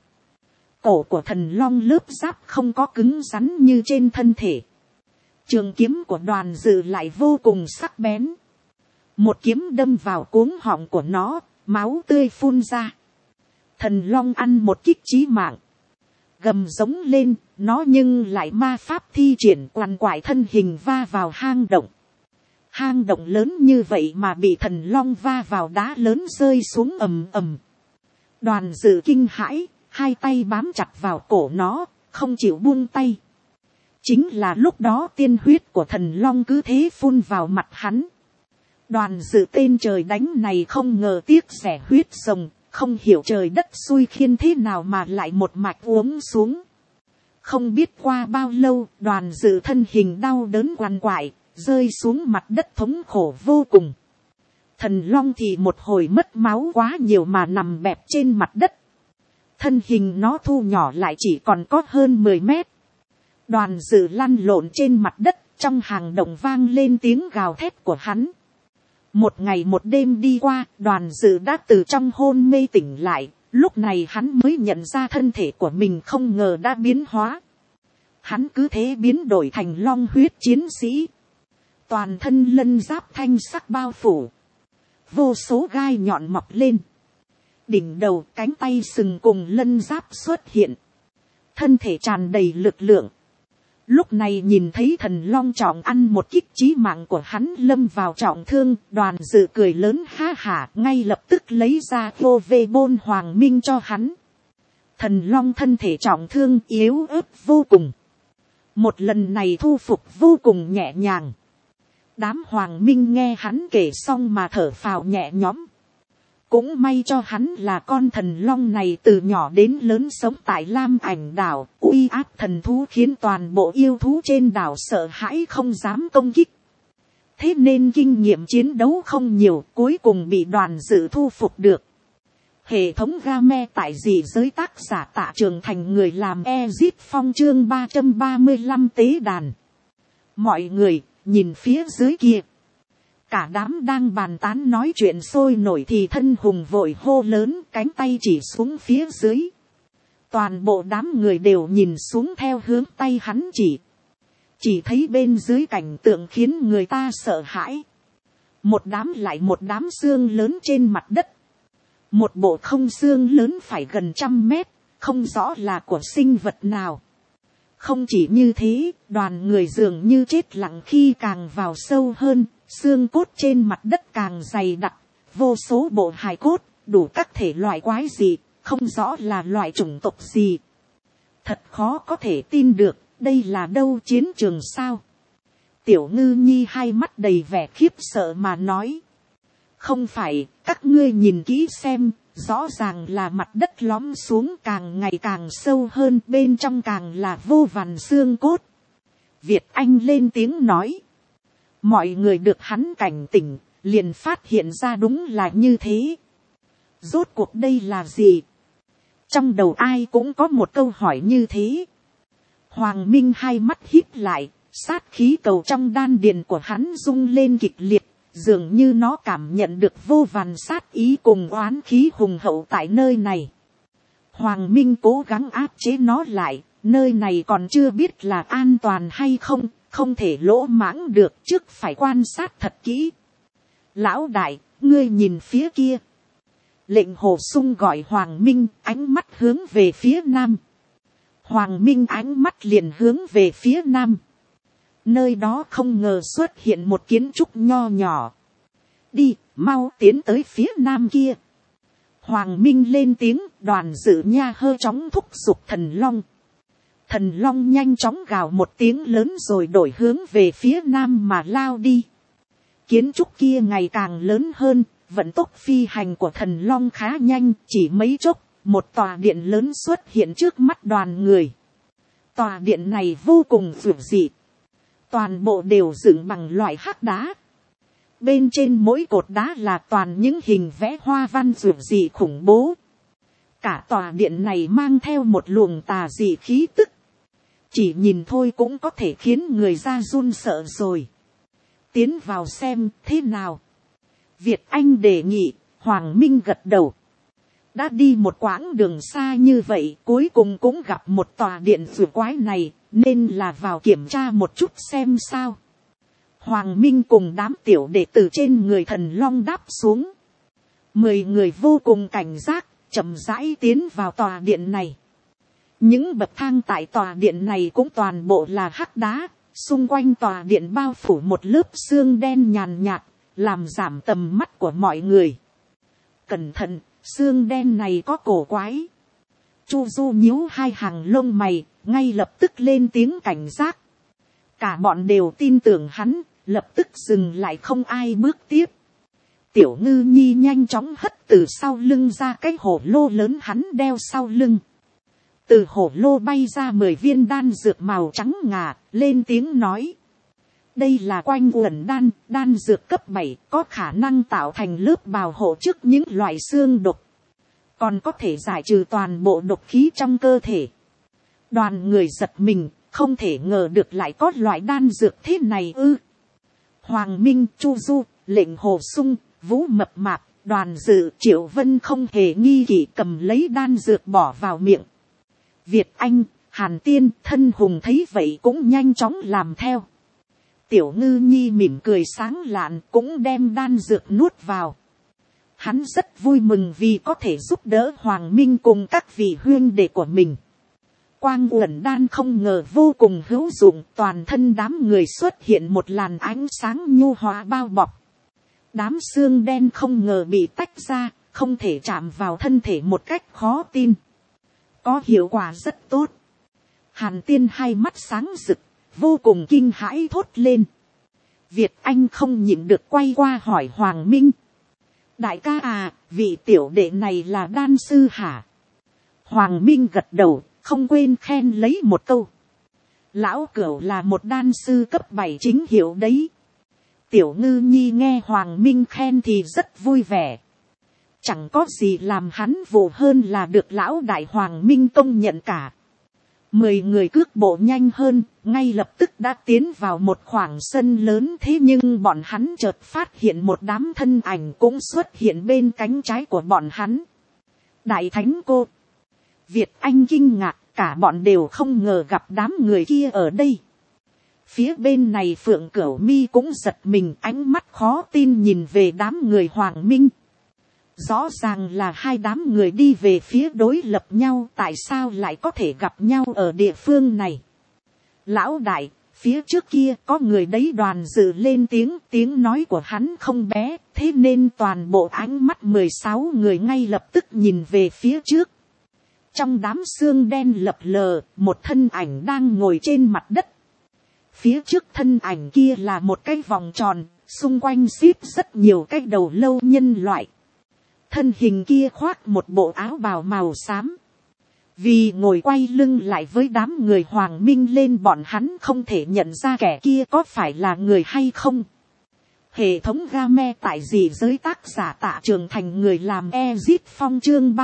Cổ của thần long lớp giáp không có cứng rắn như trên thân thể. Trường kiếm của Đoàn Dự lại vô cùng sắc bén. Một kiếm đâm vào cuống họng của nó, máu tươi phun ra. Thần long ăn một kích chí mạng. Gầm giống lên, nó nhưng lại ma pháp thi triển quằn quại thân hình va vào hang động. Hang động lớn như vậy mà bị thần long va vào đá lớn rơi xuống ầm ầm. Đoàn Dự kinh hãi, hai tay bám chặt vào cổ nó, không chịu buông tay. Chính là lúc đó tiên huyết của thần long cứ thế phun vào mặt hắn. Đoàn Dự tên trời đánh này không ngờ tiếc rẻ huyết rồng, không hiểu trời đất xui khiến thế nào mà lại một mạch uống xuống. Không biết qua bao lâu, Đoàn Dự thân hình đau đớn quằn quại, rơi xuống mặt đất thống khổ vô cùng. Thần long thì một hồi mất máu quá nhiều mà nằm bẹp trên mặt đất. Thân hình nó thu nhỏ lại chỉ còn có hơn 10 mét. Đoàn Dự lăn lộn trên mặt đất, trong hang động vang lên tiếng gào thét của hắn. Một ngày một đêm đi qua, Đoàn Dự đã từ trong hôn mê tỉnh lại. Lúc này hắn mới nhận ra thân thể của mình không ngờ đã biến hóa. Hắn cứ thế biến đổi thành long huyết chiến sĩ. Toàn thân lân giáp thanh sắc bao phủ. Vô số gai nhọn mọc lên. Đỉnh đầu, cánh tay sừng cùng lân giáp xuất hiện. Thân thể tràn đầy lực lượng. Lúc này nhìn thấy thần long trọng ăn một kích chí mạng của hắn lâm vào trọng thương, Đoàn Dự cười lớn ha hả, ngay lập tức lấy ra vô về bôn hoàng minh cho hắn. Thần long thân thể trọng thương yếu ớt vô cùng. Một lần này thu phục vô cùng nhẹ nhàng. Đám hoàng minh nghe hắn kể xong mà thở phào nhẹ nhõm. Cũng may cho hắn là con thần long này từ nhỏ đến lớn sống tại Lam Ảnh đảo, uy áp thần thú khiến toàn bộ yêu thú trên đảo sợ hãi không dám công kích. Thế nên kinh nghiệm chiến đấu không nhiều, cuối cùng bị Đoàn Dự thu phục được. Hệ thống game tại dị giới tác giả Tạ Trường Thành, người làm Ezip Phong, chương 335 tế đàn. Mọi người nhìn phía dưới kia. Cả đám đang bàn tán nói chuyện sôi nổi thì thân hùng vội hô lớn, cánh tay chỉ xuống phía dưới. Toàn bộ đám người đều nhìn xuống theo hướng tay hắn chỉ. Chỉ thấy bên dưới cảnh tượng khiến người ta sợ hãi. Một đám lại một đám xương lớn trên mặt đất. Một bộ không xương lớn phải gần 100 mét, không rõ là của sinh vật nào. Không chỉ như thế, đoàn người dường như chết lặng khi càng vào sâu hơn, xương cốt trên mặt đất càng dày đặc, vô số bộ hài cốt, đủ các thể loại quái gì, không rõ là loại chủng tộc gì. Thật khó có thể tin được, đây là đâu chiến trường sao? Tiểu Ngư Nhi hai mắt đầy vẻ khiếp sợ mà nói. Không phải, các ngươi nhìn kỹ xem, rõ ràng là mặt đất lõm xuống càng ngày càng sâu hơn, bên trong càng là vô vàn xương cốt. Việt Anh lên tiếng nói. Mọi người được hắn cảnh tỉnh, liền phát hiện ra đúng là như thế. Rốt cuộc đây là gì? Trong đầu ai cũng có một câu hỏi như thế. Hoàng Minh hai mắt híp lại, sát khí cầu trong đan điền của hắn rung lên kịch liệt, dường như nó cảm nhận được vô vàn sát ý cùng oán khí hùng hậu tại nơi này. Hoàng Minh cố gắng áp chế nó lại, nơi này còn chưa biết là an toàn hay không, không thể lỗ mãng được, trước phải quan sát thật kỹ. Lão đại, ngươi nhìn phía kia. Lệnh Hồ Sung gọi Hoàng Minh, ánh mắt hướng về phía nam. Hoàng Minh ánh mắt liền hướng về phía nam. Nơi đó không ngờ xuất hiện một kiến trúc nho nhỏ. Đi, mau tiến tới phía nam kia. Hoàng Minh lên tiếng, đoàn dự nha hơ chóng thúc giục thần long. Thần long nhanh chóng gào một tiếng lớn rồi đổi hướng về phía nam mà lao đi. Kiến trúc kia ngày càng lớn hơn, vận tốc phi hành của thần long khá nhanh, chỉ mấy chốc, một tòa điện lớn xuất hiện trước mắt đoàn người. Tòa điện này vô cùng vượt dị. Toàn bộ đều dựng bằng loại hắc đá. Bên trên mỗi cột đá là toàn những hình vẽ hoa văn vượt dị khủng bố. Cả tòa điện này mang theo một luồng tà dị khí tức. Chỉ nhìn thôi cũng có thể khiến người ta run sợ rồi. Tiến vào xem thế nào. Việt Anh đề nghị. Hoàng Minh gật đầu. Đã đi một quãng đường xa như vậy, cuối cùng cũng gặp một tòa điện vượt quái này, nên là vào kiểm tra một chút xem sao. Hoàng Minh cùng đám tiểu đệ tử trên người thần long đáp xuống. 10 người vô cùng cảnh giác, chậm rãi tiến vào tòa điện này. Những bậc thang tại tòa điện này cũng toàn bộ là hắc đá, xung quanh tòa điện bao phủ một lớp sương đen nhàn nhạt, làm giảm tầm mắt của mọi người. Cẩn thận, sương đen này có cổ quái. Chu Du nhíu hai hàng lông mày, ngay lập tức lên tiếng cảnh giác. Cả bọn đều tin tưởng hắn, lập tức dừng lại không ai bước tiếp. Tiểu Ngư Nhi nhanh chóng hất từ sau lưng ra cái hổ lô lớn hắn đeo sau lưng. Từ hổ lô bay ra 10 viên đan dược màu trắng ngà, lên tiếng nói. Đây là quanh uẩn đan, đan dược cấp 7, có khả năng tạo thành lớp bào hộ trước những loại xương độc. Còn có thể giải trừ toàn bộ độc khí trong cơ thể. Đoàn người giật mình, không thể ngờ được lại có loại đan dược thế này ư. Hoàng Minh, Chu Du, Lệnh Hồ Sung, Vũ Mập Mạp, Đoàn Dự, Triệu Vân không hề nghi kỵ cầm lấy đan dược bỏ vào miệng. Việt Anh, Hàn Tiên, Thân Hùng thấy vậy cũng nhanh chóng làm theo. Tiểu Ngư Nhi mỉm cười sáng lạn cũng đem đan dược nuốt vào. Hắn rất vui mừng vì có thể giúp đỡ Hoàng Minh cùng các vị huynh đệ của mình. Quang uẩn đan không ngờ vô cùng hữu dụng, toàn thân đám người xuất hiện một làn ánh sáng nhu hòa bao bọc. Đám xương đen không ngờ bị tách ra, không thể chạm vào thân thể một cách khó tin. Có hiệu quả rất tốt. Hàn Tiên hai mắt sáng rực, vô cùng kinh hãi thốt lên. Việt Anh không nhịn được quay qua hỏi Hoàng Minh. Đại ca à, vị tiểu đệ này là đan sư hả? Hoàng Minh gật đầu, không quên khen lấy một câu. Lão Cửu là một đan sư cấp 7 chính hiệu đấy. Tiểu Ngư Nhi nghe Hoàng Minh khen thì rất vui vẻ. Chẳng có gì làm hắn vụ hơn là được lão đại Hoàng Minh công nhận cả. 10 người cước bộ nhanh hơn, ngay lập tức đã tiến vào một khoảng sân lớn, thế nhưng bọn hắn chợt phát hiện một đám thân ảnh cũng xuất hiện bên cánh trái của bọn hắn. Đại Thánh Cô, Việt Anh kinh ngạc, cả bọn đều không ngờ gặp đám người kia ở đây. Phía bên này Phượng Cửu Mi cũng giật mình, ánh mắt khó tin nhìn về đám người Hoàng Minh. Rõ ràng là hai đám người đi về phía đối lập nhau, tại sao lại có thể gặp nhau ở địa phương này? Lão đại, phía trước kia có người đấy, Đoàn Dự lên tiếng nói của hắn không bé, thế nên toàn bộ ánh mắt 16 người ngay lập tức nhìn về phía trước. Trong đám xương đen lập lờ, một thân ảnh đang ngồi trên mặt đất. Phía trước thân ảnh kia là một cái vòng tròn, xung quanh xếp rất nhiều cái đầu lâu nhân loại. Thân hình kia khoác một bộ áo bào màu xám. Vì ngồi quay lưng lại với đám người Hoàng Minh lên, bọn hắn không thể nhận ra kẻ kia có phải là người hay không. Hệ thống game tại gì giới tác giả Tạ Trường Thành, người làm Ezit Phong, chương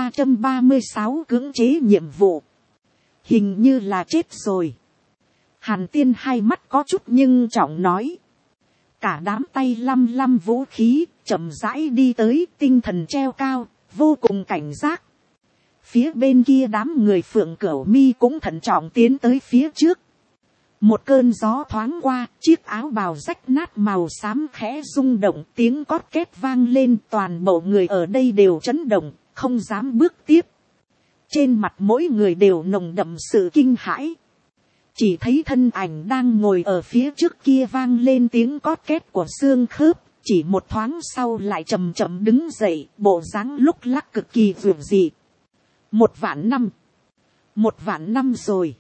336 cưỡng chế nhiệm vụ. Hình như là chết rồi. Hàn Tiên hai mắt có chút nhưng trọng nói. Cả đám tay lăm lăm vũ khí, chậm rãi đi tới, tinh thần treo cao, vô cùng cảnh giác. Phía bên kia đám người Phượng Cửu Mi cũng thận trọng tiến tới phía trước. Một cơn gió thoáng qua, chiếc áo bào rách nát màu xám khẽ rung động, tiếng cót két vang lên, toàn bộ người ở đây đều chấn động, không dám bước tiếp. Trên mặt mỗi người đều nồng đậm sự kinh hãi. Chỉ thấy thân ảnh đang ngồi ở phía trước kia vang lên tiếng cót két của xương khớp, chỉ một thoáng sau lại chậm chậm đứng dậy, bộ dáng lúc lắc cực kỳ vượt dị. 1.000 năm. 1.000 năm rồi.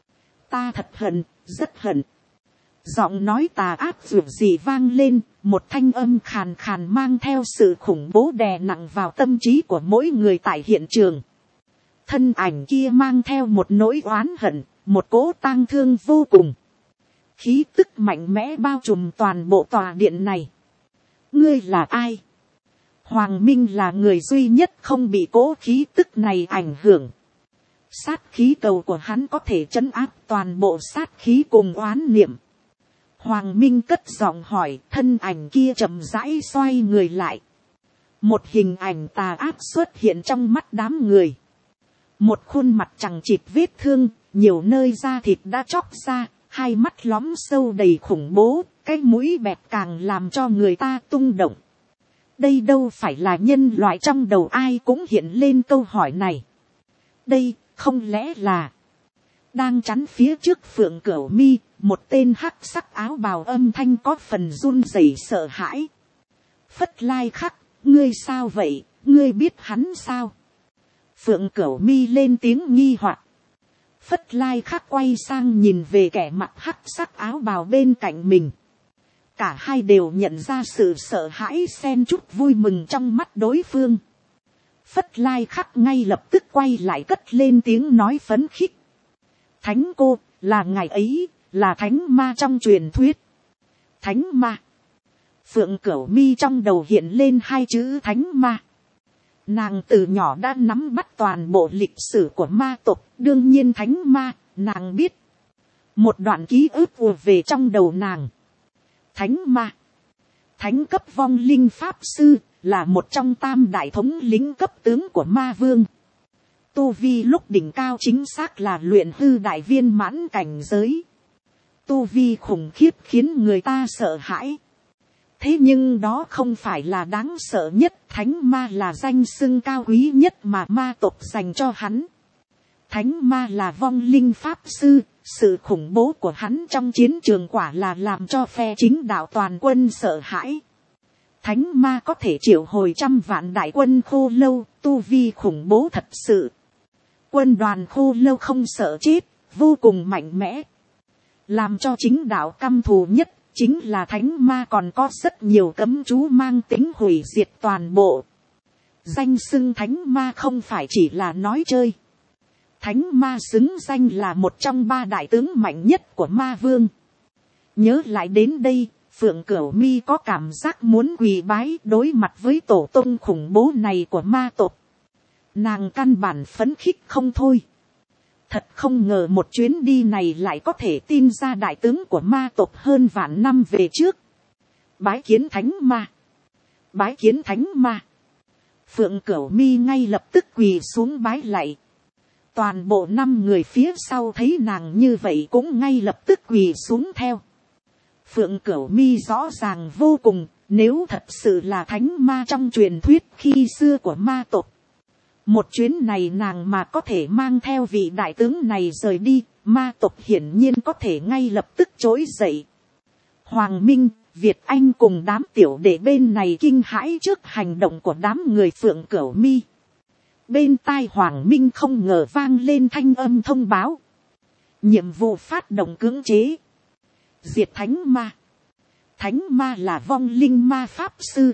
Ta thật hận, rất hận. Giọng nói tà ác vượt dị vang lên, một thanh âm khàn khàn mang theo sự khủng bố đè nặng vào tâm trí của mỗi người tại hiện trường. Thân ảnh kia mang theo một nỗi oán hận, một cỗ tang thương vô cùng. Khí tức mạnh mẽ bao trùm toàn bộ tòa điện này. Ngươi là ai? Hoàng Minh là người duy nhất không bị cỗ khí tức này ảnh hưởng. Sát khí cầu của hắn có thể trấn áp toàn bộ sát khí cùng oán niệm. Hoàng Minh cất giọng hỏi, thân ảnh kia chậm rãi xoay người lại. Một hình ảnh tà ác xuất hiện trong mắt đám người. Một khuôn mặt chằng chịt vết thương, nhiều nơi da thịt đã chóc ra, hai mắt lóm sâu đầy khủng bố, cái mũi bẹt càng làm cho người ta tung động. Đây đâu phải là nhân loại, trong đầu ai cũng hiện lên câu hỏi này. Đây không lẽ là đang chắn phía trước Phượng Cửu Mi, một tên hắc sắc áo bào âm thanh có phần run rẩy sợ hãi. Phất Lai Khắc, ngươi sao vậy, ngươi biết hắn sao? Phượng Cửu Mi lên tiếng nghi hoặc. Phất Lai Khắc quay sang nhìn về kẻ mặc hắc sắc áo bào bên cạnh mình. Cả hai đều nhận ra sự sợ hãi xen chút vui mừng trong mắt đối phương. Phất Lai Khắc ngay lập tức quay lại cất lên tiếng nói phấn khích. Thánh cô, là ngài ấy, là thánh ma trong truyền thuyết. Thánh ma. Phượng Cửu Mi trong đầu hiện lên hai chữ thánh ma. Nàng từ nhỏ đã nắm bắt toàn bộ lịch sử của ma tộc, đương nhiên thánh ma, nàng biết. Một đoạn ký ức ùa về trong đầu nàng. Thánh ma. Thánh cấp vong linh pháp sư, là một trong tam đại thống lĩnh cấp tướng của ma vương. Tu vi lúc đỉnh cao chính xác là luyện hư đại viên mãn cảnh giới. Tu vi khủng khiếp khiến người ta sợ hãi. Thế nhưng đó không phải là đáng sợ nhất, thánh ma là danh xưng cao quý nhất mà ma tộc dành cho hắn. Thánh ma là vong linh pháp sư, sự khủng bố của hắn trong chiến trường quả là làm cho phe chính đạo toàn quân sợ hãi. Thánh ma có thể triệu hồi 100 vạn đại quân khô lâu, tu vi khủng bố thật sự. Quân đoàn khô lâu không sợ chết, vô cùng mạnh mẽ. Làm cho chính đạo căm thù nhất, chính là thánh ma còn có rất nhiều cấm chú mang tính hủy diệt toàn bộ. Danh xưng thánh ma không phải chỉ là nói chơi. Thánh ma xứng danh là một trong 3 đại tướng mạnh nhất của ma vương. Nhớ lại đến đây, Phượng Cửu Mi có cảm giác muốn quỳ bái đối mặt với tổ tông khủng bố này của ma tộc. Nàng căn bản phấn khích không thôi. Thật không ngờ một chuyến đi này lại có thể tin ra đại tướng của ma tộc hơn vạn năm về trước. Bái kiến thánh ma. Bái kiến thánh ma. Phượng Cửu Mi ngay lập tức quỳ xuống bái lạy. Toàn bộ 5 người phía sau thấy nàng như vậy cũng ngay lập tức quỳ xuống theo. Phượng Cửu Mi rõ ràng vô cùng, nếu thật sự là thánh ma trong truyền thuyết khi xưa của ma tộc. Một chuyến này nàng mà có thể mang theo vị đại tướng này rời đi, ma tộc hiển nhiên có thể ngay lập tức trỗi dậy. Hoàng Minh, Việt Anh cùng đám tiểu đệ bên này kinh hãi trước hành động của đám người Phượng Cửu Mi. Bên tai Hoàng Minh không ngờ vang lên thanh âm thông báo. Nhiệm vụ phát động cưỡng chế. Diệt thánh ma. Thánh ma là vong linh ma pháp sư.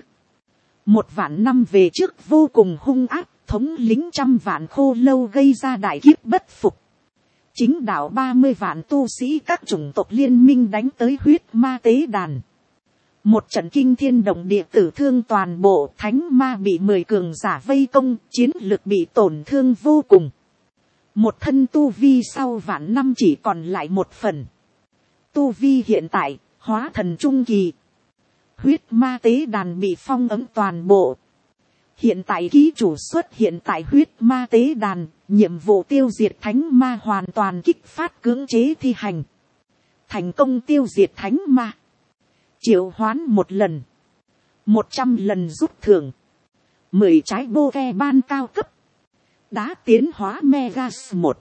1.000 năm về trước vô cùng hung ác, thống lĩnh 100 vạn khô lâu gây ra đại kiếp bất phục. Chính đạo 30 vạn tu sĩ các chủng tộc liên minh đánh tới huyết ma tế đàn. Một trận kinh thiên động địa tử thương toàn bộ, thánh ma bị 10 cường giả vây công, chiến lực bị tổn thương vô cùng. Một thân tu vi sau vạn năm chỉ còn lại 1 phần. Tu vi hiện tại, hóa thần trung kỳ. Huyết ma tế đàn bị phong ấn toàn bộ. Hiện tại ký chủ xuất hiện tại huyết ma tế đàn, nhiệm vụ tiêu diệt thánh ma hoàn toàn kích phát cưỡng chế thi hành. Thành công tiêu diệt thánh ma. Triệu hoán 1 lần. 100 lần rút thưởng. 10 trái bô ke ban cao cấp. Đá tiến hóa Megas 1.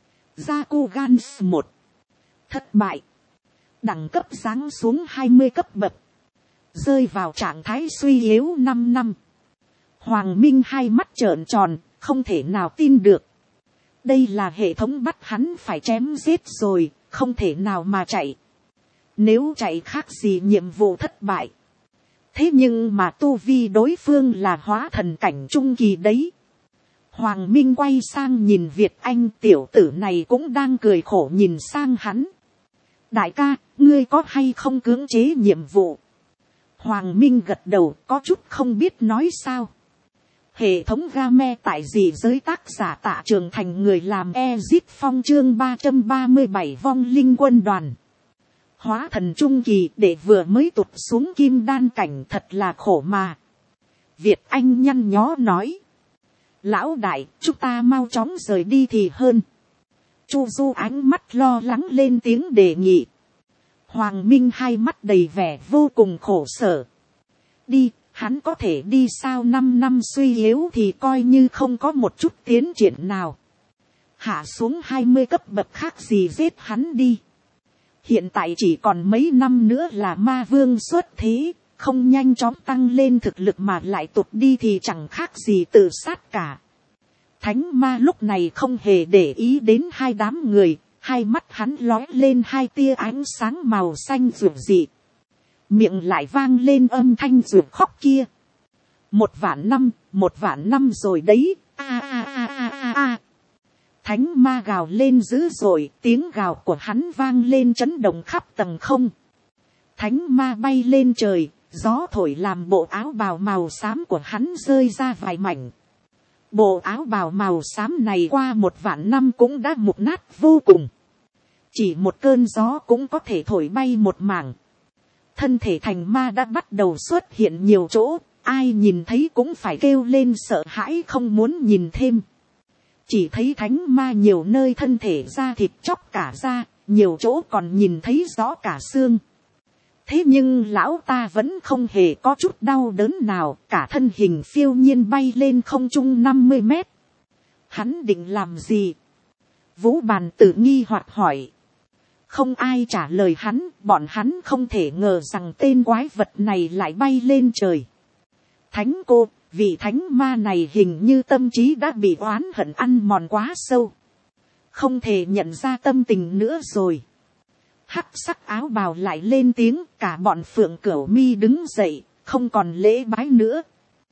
Zakugans 1. Thất bại. Đẳng cấp giáng xuống 20 cấp bậc. Rơi vào trạng thái suy yếu 5 năm. Hoàng Minh hai mắt trợn tròn, không thể nào tin được. Đây là hệ thống bắt hắn phải chém giết rồi, không thể nào mà chạy. Nếu chạy khác gì nhiệm vụ thất bại. Thế nhưng mà tu vi đối phương là hóa thần cảnh trung kỳ đấy. Hoàng Minh quay sang nhìn Việt Anh, tiểu tử này cũng đang cười khổ nhìn sang hắn. Đại ca, ngươi có hay không cưỡng chế nhiệm vụ? Hoàng Minh gật đầu, có chút không biết nói sao. Hệ thống game tại dị giới, tác giả Tạ Trường Thành, người làm Ezit Phong, chương 337 vong linh quân đoàn. Hóa thần trung kỳ để vừa mới tụt xuống kim đan cảnh, thật là khổ mà. Việt Anh nhăn nhó nói. Lão đại, chúng ta mau chóng rời đi thì hơn. Chu Du ánh mắt lo lắng lên tiếng đề nghị. Hoàng Minh hai mắt đầy vẻ vô cùng khổ sở. Đi, hắn có thể đi sao? 5 năm suy yếu thì coi như không có một chút tiến triển nào. Hạ xuống 20 cấp bậc khác gì giết hắn đi. Hiện tại chỉ còn mấy năm nữa là ma vương xuất thế, không nhanh chóng tăng lên thực lực mà lại tụt đi thì chẳng khác gì tự sát cả. Thánh ma lúc này không hề để ý đến hai đám người, hai mắt hắn lóe lên 2 tia ánh sáng màu xanh rực dị. Miệng lại vang lên âm thanh rực khóc kia. 1.000 năm rồi đấy, a. Thánh ma gào lên dữ dội, tiếng gào của hắn vang lên chấn động khắp tầng không. Thánh ma bay lên trời, gió thổi làm bộ áo bào màu xám của hắn rơi ra vài mảnh. Bộ áo bào màu xám này qua 1.000 năm cũng đã mục nát vô cùng. Chỉ một cơn gió cũng có thể thổi bay một mảng. Thân thể thành ma đã bắt đầu xuất hiện nhiều chỗ, ai nhìn thấy cũng phải kêu lên sợ hãi không muốn nhìn thêm. Chỉ thấy thánh ma nhiều nơi thân thể da thịt chóc cả da, nhiều chỗ còn nhìn thấy rõ cả xương. Thế nhưng lão ta vẫn không hề có chút đau đớn nào, cả thân hình phiêu nhiên bay lên không trung 50 mét. Hắn định làm gì? Vũ Bàn Tử nghi hoặc hỏi. Không ai trả lời hắn, bọn hắn không thể ngờ rằng tên quái vật này lại bay lên trời. Thánh cô, vị thánh ma này hình như tâm trí đã bị oán hận ăn mòn quá sâu. Không thể nhận ra tâm tình nữa rồi. Hắc sắc áo bào lại lên tiếng, cả bọn Phượng Cửu Mi đứng dậy, không còn lễ bái nữa.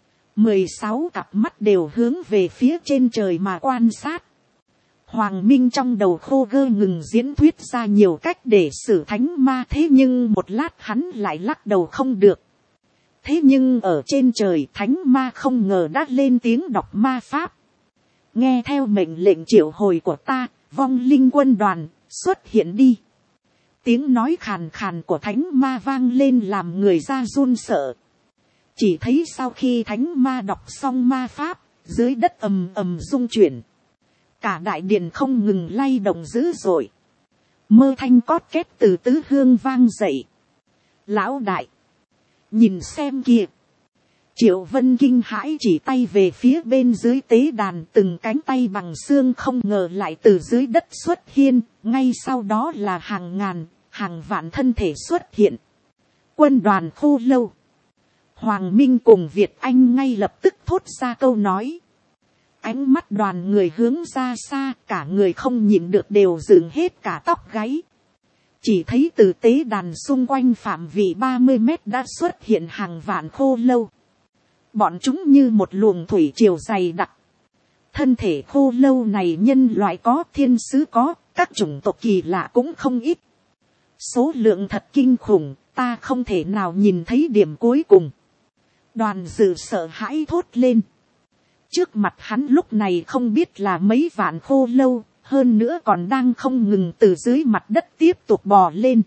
16 cặp mắt đều hướng về phía trên trời mà quan sát. Hoàng Minh trong đầu khô gơ ngừng diễn thuyết ra nhiều cách để xử thánh ma, thế nhưng một lát hắn lại lắc đầu không được. Thế nhưng ở trên trời thánh ma không ngờ đã lên tiếng đọc ma pháp. Nghe theo mệnh lệnh triệu hồi của ta, vong linh quân đoàn, xuất hiện đi. Tiếng nói khàn khàn của thánh ma vang lên làm người ra run sợ. Chỉ thấy sau khi thánh ma đọc xong ma pháp, dưới đất ầm ầm rung chuyển. Cả đại điện không ngừng lay động dữ dội. Mơ thanh cót két từ tứ hương vang dậy. Lão đại, nhìn xem kìa. Triệu Vân kinh hãi chỉ tay về phía bên dưới tế đàn, từng cánh tay bằng xương không ngờ lại từ dưới đất xuất hiện, ngay sau đó là hàng ngàn, hàng vạn thân thể xuất hiện. Quân đoàn Khô Lâu. Hoàng Minh cùng Việt Anh ngay lập tức thốt ra câu nói. Ánh mắt đoàn người hướng ra xa, cả người không nhịn được đều dựng hết cả tóc gáy. Chỉ thấy từ tế đàn xung quanh phạm vi 30 mét đã xuất hiện hàng vạn khô lâu. Bọn chúng như một luồng thủy triều dày đặc. Thân thể khô lâu này nhân loại có, thiên sứ có, các chủng tộc kỳ lạ cũng không ít. Số lượng thật kinh khủng, ta không thể nào nhìn thấy điểm cuối cùng. Đoàn dự sợ hãi thốt lên. Trước mặt hắn lúc này không biết là mấy vạn khô lâu, hơn nữa còn đang không ngừng từ dưới mặt đất tiếp tục bò lên.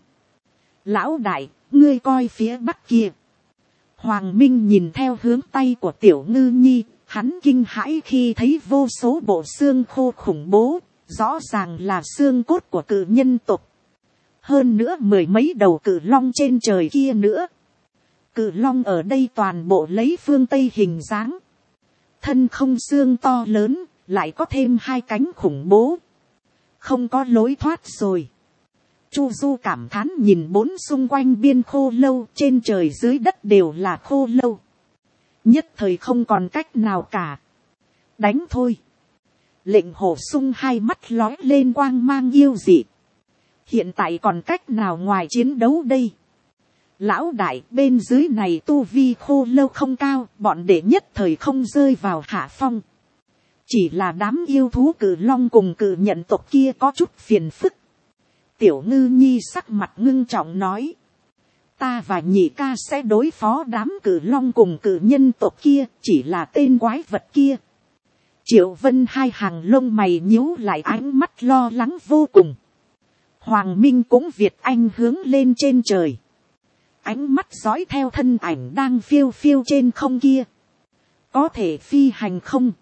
Lão đại, ngươi coi phía bắc kia. Hoàng Minh nhìn theo hướng tay của Tiểu Ngư Nhi, hắn kinh hãi khi thấy vô số bộ xương khô khủng bố, rõ ràng là xương cốt của cự nhân tộc. Hơn nữa mười mấy đầu cự long trên trời kia nữa. Cự long ở đây toàn bộ lấy phương Tây hình dáng. Thân không xương to lớn, lại có thêm hai cánh khủng bố. Không có lối thoát rồi. Chu Du cảm thán nhìn bốn xung quanh biên khô lâu, trên trời dưới đất đều là khô lâu. Nhất thời không còn cách nào cả. Đánh thôi. Lệnh hổ sung hai mắt lói lên quang mang yêu dị. Hiện tại còn cách nào ngoài chiến đấu đây? Lão đại, bên dưới này tu vi khô lâu không cao, bọn đệ nhất thời không rơi vào hạ phong. Chỉ là đám yêu thú cự long cùng cự nhận tộc kia có chút phiền phức. Tiểu Ngư Nhi sắc mặt ngưng trọng nói. Ta và nhị ca sẽ đối phó đám cự long cùng cự nhân tộc kia, chỉ là tên quái vật kia. Triệu Vân hai hàng lông mày nhíu lại, ánh mắt lo lắng vô cùng. Hoàng Minh cũng Việt Anh hướng lên trên trời. Ánh mắt dõi theo thân ảnh đang phiêu phiêu trên không kia. Có thể phi hành không?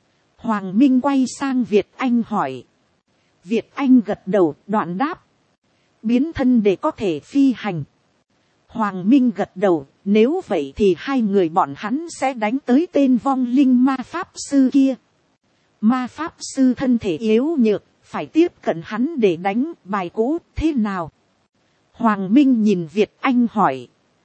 Hoàng Minh quay sang Việt Anh hỏi. Việt Anh gật đầu, đoạn đáp. Biến thân để có thể phi hành. Hoàng Minh gật đầu, nếu vậy thì hai người bọn hắn sẽ đánh tới tên vong linh ma pháp sư kia. Ma pháp sư thân thể yếu nhược, phải tiếp cận hắn để đánh, bài cũ thế nào? Hoàng Minh nhìn Việt Anh hỏi.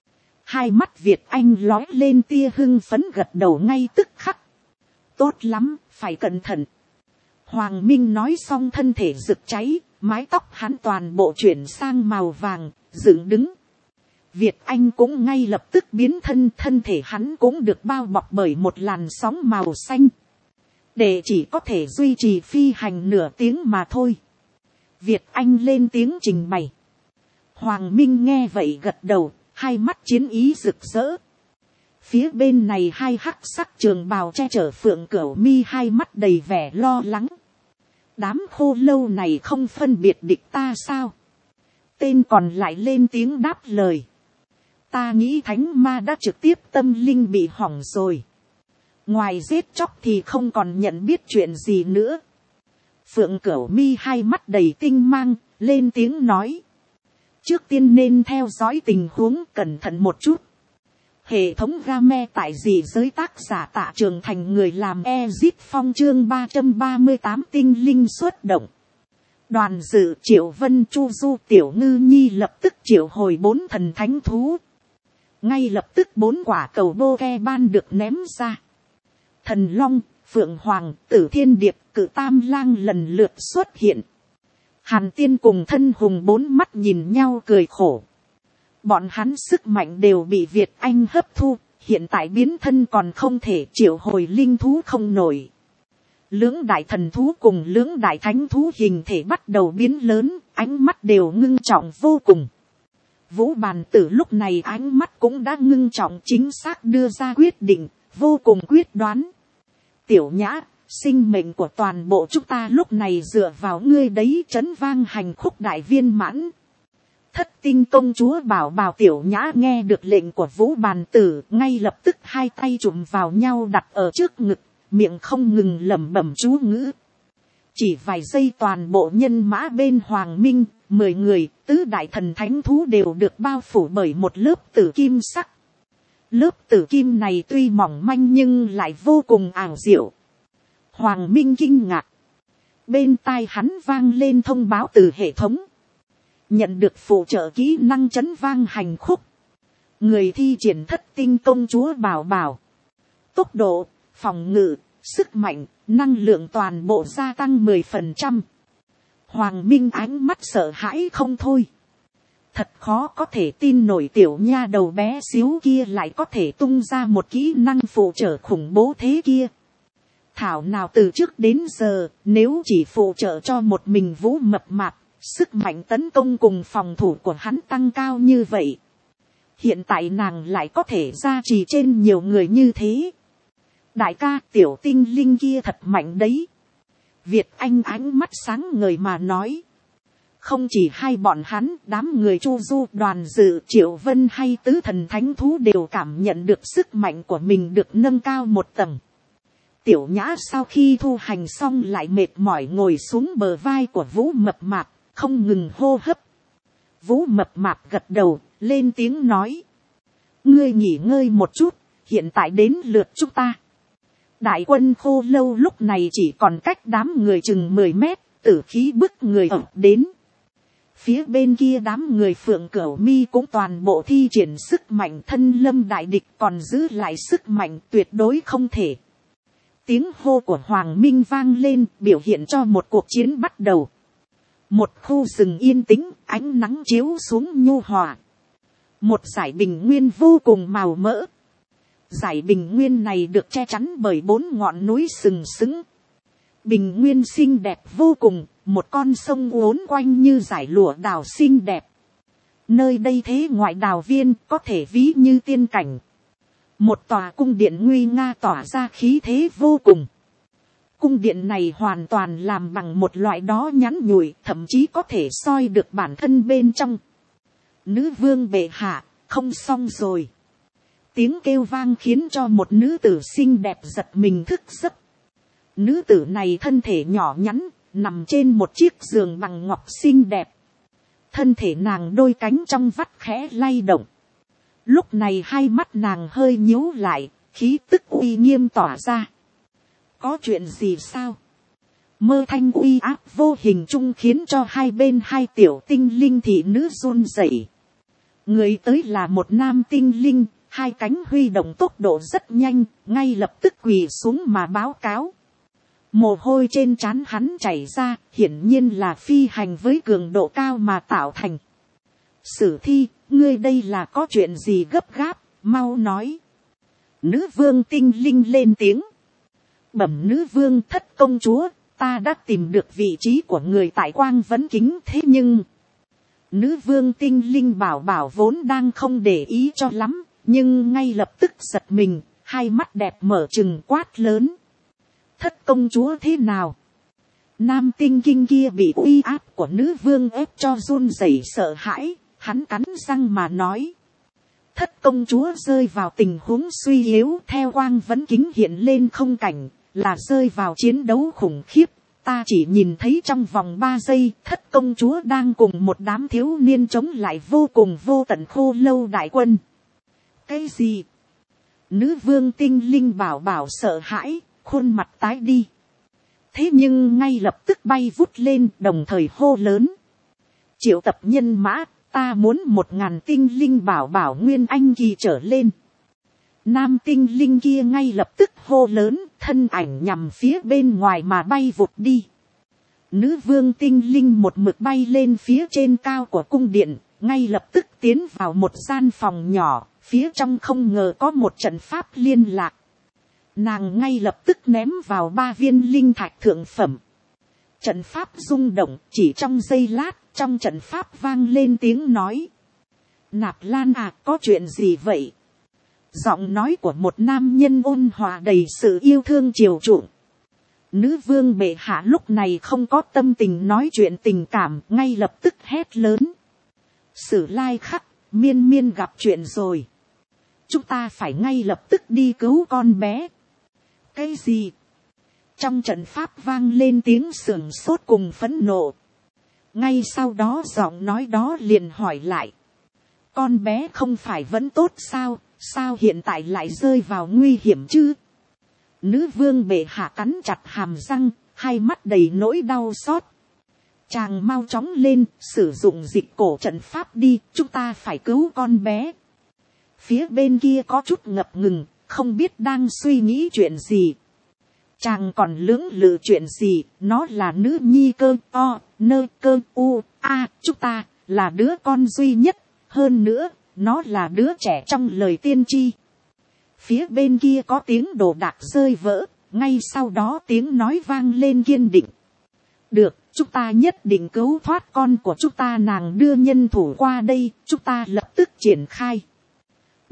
Hai mắt Việt Anh lói lên tia hưng phấn, gật đầu ngay tức khắc. Tốt lắm, phải cẩn thận. Hoàng Minh nói xong thân thể rực cháy, mái tóc hắn toàn bộ chuyển sang màu vàng, dựng đứng. Việt Anh cũng ngay lập tức biến thân, thân thể hắn cũng được bao bọc bởi một làn sóng màu xanh. Để chỉ có thể duy trì phi hành nửa tiếng mà thôi. Việt Anh lên tiếng trình bày. Hoàng Minh nghe vậy gật đầu, hai mắt chiến ý rực rỡ. Phía bên này hai hắc sắc trường bào che chở Phượng Cửu Mi hai mắt đầy vẻ lo lắng. Đám khô lâu này không phân biệt địch ta sao? Tên còn lại lên tiếng đáp lời. Ta nghĩ thánh ma đã trực tiếp tâm linh bị hỏng rồi. Ngoài giết chóc thì không còn nhận biết chuyện gì nữa. Phượng Cửu Mi hai mắt đầy tinh mang, lên tiếng nói. Trước tiên nên theo dõi tình huống, cẩn thận một chút. Hệ thống game tại dị giới, tác giả Tạ Trường Thành, người làm Ezit Phong, chương 338 tinh linh xuất động. Đoàn dự Triệu Vân, Chu Du, Tiểu Ngư Nhi lập tức triệu hồi 4 thần thánh thú. Ngay lập tức 4 quả cầu bô ke ban được ném ra. Thần Long, Phượng Hoàng, Tử Thiên Điệp, Cự Tam Lang lần lượt xuất hiện. Hàn Tiên cùng Thân Hùng 4 mắt nhìn nhau cười khổ. Bọn hắn sức mạnh đều bị Việt Anh hấp thu, hiện tại biến thân còn không thể triệu hồi linh thú không nổi. Lưỡng đại thần thú cùng lưỡng đại thánh thú hình thể bắt đầu biến lớn, ánh mắt đều ngưng trọng vô cùng. Vũ Bàn Tử lúc này ánh mắt cũng đã ngưng trọng, chính xác đưa ra quyết định, vô cùng quyết đoán. Tiểu Nhã, sinh mệnh của toàn bộ chúng ta lúc này dựa vào ngươi đấy, trấn vang hành khúc đại viên mãn. Thất tinh công chúa bảo bào Tiểu Nhã nghe được lệnh của Vũ Bàn Tử, ngay lập tức hai tay chụm vào nhau đặt ở trước ngực, miệng không ngừng lẩm bẩm chú ngữ. Chỉ vài giây toàn bộ nhân mã bên Hoàng Minh, 10 người, tứ đại thần thánh thú đều được bao phủ bởi một lớp tử kim sắc. Lớp tử kim này tuy mỏng manh nhưng lại vô cùng ảo diệu. Hoàng Minh kinh ngạc. Bên tai hắn vang lên thông báo từ hệ thống. Nhận được phụ trợ kỹ năng trấn vang hành khúc. Người thi triển thất tinh công chúa bảo bảo. Tốc độ, phòng ngự, sức mạnh, năng lượng toàn bộ gia tăng 10%. Hoàng Minh ánh mắt sợ hãi không thôi. Thật khó có thể tin nổi tiểu nha đầu bé xíu kia lại có thể tung ra một kỹ năng phụ trợ khủng bố thế kia. Thảo nào từ trước đến giờ, nếu chỉ phụ trợ cho một mình Vũ mập mạp, sức mạnh tấn công cùng phòng thủ của hắn tăng cao như vậy. Hiện tại nàng lại có thể gia trì trên nhiều người như thế. Đại ca, tiểu tinh linh kia thật mạnh đấy. Việt Anh ánh mắt sáng ngời mà nói. Không chỉ hai bọn hắn, đám người Chu Du, Đoàn Dự, Triệu Vân hay tứ thần thánh thú đều cảm nhận được sức mạnh của mình được nâng cao một tầng. Tiểu Nhã sau khi thu hành xong lại mệt mỏi ngồi xuống bờ vai của Vũ Mập Mạp, không ngừng hô hấp. Vũ Mập Mạp gật đầu, lên tiếng nói. Ngươi nghỉ ngơi một chút, hiện tại đến lượt chúng ta. Đại quân Khô Lâu lúc này chỉ còn cách đám người chừng 10 mét, tử khí bức người ập đến. Phía bên kia đám người Phượng Cửu Mi cũng toàn bộ thi triển sức mạnh, thân lâm đại địch còn giữ lại sức mạnh tuyệt đối không thể. Tiếng hô của Hoàng Minh vang lên, biểu hiện cho một cuộc chiến bắt đầu. Một khu rừng yên tĩnh, ánh nắng chiếu xuống nhu hòa. Một dải bình nguyên vô cùng màu mỡ. Dải bình nguyên này được che chắn bởi 4 ngọn núi sừng sững. Bình nguyên xinh đẹp vô cùng, một con sông uốn quanh như dải lụa đào xinh đẹp. Nơi đây thế ngoại đào viên có thể ví như tiên cảnh. Một tòa cung điện nguy nga tỏa ra khí thế vô cùng. Cung điện này hoàn toàn làm bằng một loại đó nhắn nhủi, thậm chí có thể soi được bản thân bên trong. Nữ vương bệ hạ, không xong rồi. Tiếng kêu vang khiến cho một nữ tử xinh đẹp giật mình thức giấc. Nữ tử này thân thể nhỏ nhắn, nằm trên một chiếc giường bằng ngọc xinh đẹp. Thân thể nàng đôi cánh trong vắt khẽ lay động. Lúc này hai mắt nàng hơi nhíu lại, khí tức uy nghiêm tỏa ra. Có chuyện gì sao? Mơ thanh uy áp vô hình chung khiến cho hai bên hai tiểu tinh linh thị nữ run rẩy. Người tới là một nam tinh linh, hai cánh huy động tốc độ rất nhanh, ngay lập tức quỳ xuống mà báo cáo. Mồ hôi trên trán hắn chảy ra, hiển nhiên là phi hành với cường độ cao mà tạo thành. Sử Thi, ngươi đây là có chuyện gì gấp gáp, mau nói. Nữ vương tinh linh lên tiếng. Bẩm nữ vương thất công chúa, ta đã tìm được vị trí của người tại Quang Vấn Kính, thế nhưng... Nữ vương tinh linh bảo bảo vốn đang không để ý cho lắm, nhưng ngay lập tức giật mình, hai mắt đẹp mở trừng quát lớn. Thất công chúa thế nào? Nam tinh kinh kia bị uy áp của nữ vương ép cho run rẩy sợ hãi, hắn cắn răng mà nói. Thất công chúa rơi vào tình huống suy yếu, theo Quang Vấn Kính hiện lên không cảnh, là rơi vào chiến đấu khủng khiếp. Ta chỉ nhìn thấy trong vòng 3 giây, thất công chúa đang cùng một đám thiếu niên chống lại vô cùng vô tận Khô Lâu đại quân. Cái gì? Nữ vương tinh linh bảo bảo sợ hãi, khuôn mặt tái đi. Thế nhưng ngay lập tức bay vút lên, đồng thời hô lớn. Triệu tập nhân mã, ta muốn 1000 tinh linh bảo bảo nguyên anh kỳ trở lên. Nam tinh linh kia ngay lập tức hô lớn, thân ảnh nhằm phía bên ngoài mà bay vụt đi. Nữ vương tinh linh một mực bay lên phía trên cao của cung điện, ngay lập tức tiến vào một gian phòng nhỏ, phía trong không ngờ có một trận pháp liên lạc. Nàng ngay lập tức ném vào 3 viên linh thạch thượng phẩm. Trận pháp rung động, chỉ trong giây lát, trong trận pháp vang lên tiếng nói. Nạp Lan à, có chuyện gì vậy? Giọng nói của một nam nhân ôn hòa đầy sự yêu thương chiều chuộng. Nữ vương bệ hạ lúc này không có tâm tình nói chuyện tình cảm, ngay lập tức hét lớn. Sử Lai Khắc, miên miên gặp chuyện rồi. Chúng ta phải ngay lập tức đi cứu con bé. Cái gì? Trong trận pháp vang lên tiếng sửng sốt cùng phẫn nộ. Ngay sau đó giọng nói đó liền hỏi lại. Con bé không phải vẫn tốt sao? Sao hiện tại lại rơi vào nguy hiểm chứ? Nữ vương bệ hạ cắn chặt hàm răng, hai mắt đầy nỗi đau xót. Chàng mau chóng lên, sử dụng dịch cổ trận pháp đi, chúng ta phải cứu con bé. Phía bên kia có chút ngập ngừng, không biết đang suy nghĩ chuyện gì. Chàng còn lưỡng lự chuyện gì, nó là nữ nhi cơ o, nơ cơ u, a, chúng ta là đứa con duy nhất, hơn nữa, nó là đứa trẻ trong lời tiên tri. Phía bên kia có tiếng đồ đạc rơi vỡ, ngay sau đó tiếng nói vang lên kiên định. Được, chúng ta nhất định cứu thoát con của chúng ta, nàng đưa nhân thủ qua đây, chúng ta lập tức triển khai.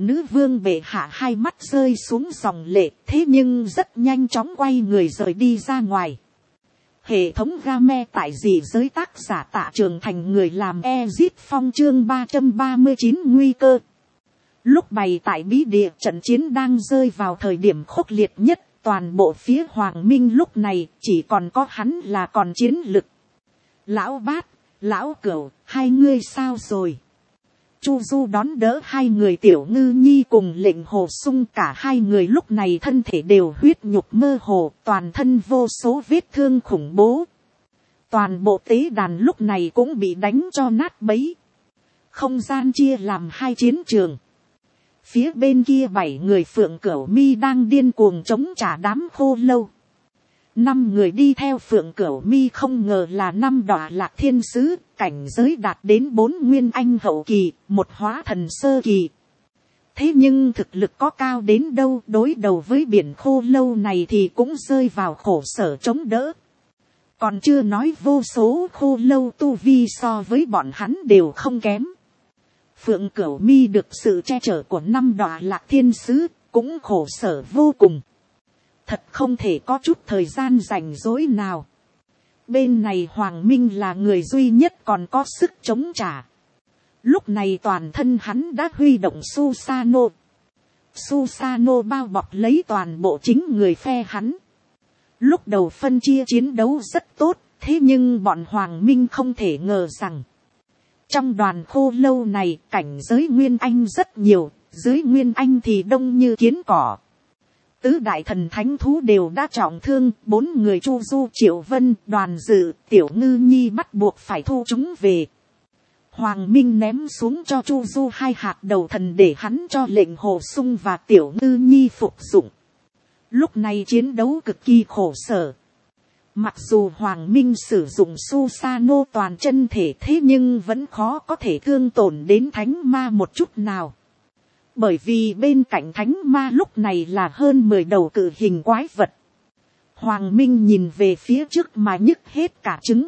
nữ vương bệ hạ hai mắt rơi xuống dòng lệ, thế nhưng rất nhanh chóng quay người rời đi ra ngoài. Hệ thống game tại dị giới tác giả Tạ Trường Thành, người làm Ezit Phong, chương 339 nguy cơ. Lúc bày tại bí địa, trận chiến đang rơi vào thời điểm khốc liệt nhất, toàn bộ phía Hoàng Minh lúc này chỉ còn có hắn là còn chiến lực. Lão Bát, Lão Cửu, hai ngươi sao rồi? Chu Du đón đỡ hai người Tiểu Ngư Nhi cùng Lệnh Hồ Sung, cả hai người lúc này thân thể đều huyết nhục mơ hồ, toàn thân vô số vết thương khủng bố. Toàn bộ tế đàn lúc này cũng bị đánh cho nát bấy. Không gian chia làm hai chiến trường. Phía bên kia 7 người Phượng Cửu Mi đang điên cuồng chống trả đám khô lâu. 5 người đi theo Phượng Cửu Mi không ngờ là 5 đọa lạc thiên sứ, cảnh giới đạt đến 4 nguyên anh hậu kỳ, 1 hóa thần sơ kỳ. Thế nhưng thực lực có cao đến đâu, đối đầu với biển khô lâu này thì cũng rơi vào khổ sở chống đỡ. Còn chưa nói vô số khô lâu tu vi so với bọn hắn đều không kém. Phượng Cửu Mi được sự che chở của 5 đọa lạc thiên sứ, cũng khổ sở vô cùng. Thật không thể có chút thời gian rảnh rỗi nào. Bên này Hoàng Minh là người duy nhất còn có sức chống trả. Lúc này toàn thân hắn đã huy động Susano. Susano bao bọc lấy toàn bộ chính người phe hắn. Lúc đầu phân chia chiến đấu rất tốt, thế nhưng bọn Hoàng Minh không thể ngờ rằng trong đoàn khô lâu này cảnh giới Nguyên Anh rất nhiều, dưới Nguyên Anh thì đông như kiến cỏ. Tứ đại thần thánh thú đều đã trọng thương, 4 người Chu Du, Triệu Vân, Đoàn Dự, Tiểu Ngư Nhi bắt buộc phải thu chúng về. Hoàng Minh ném xuống cho Chu Du 2 hạt đầu thần để hắn cho Lệnh Hồ Sung và Tiểu Ngư Nhi phục dụng. Lúc này chiến đấu cực kỳ khổ sở. Mặc dù Hoàng Minh sử dụng Susano toàn chân thể, thế nhưng vẫn khó có thể thương tổn đến thánh ma một chút nào. Bởi vì bên cạnh thánh ma lúc này là hơn 10 đầu cự hình quái vật. Hoàng Minh nhìn về phía trước mà nhức hết cả trứng.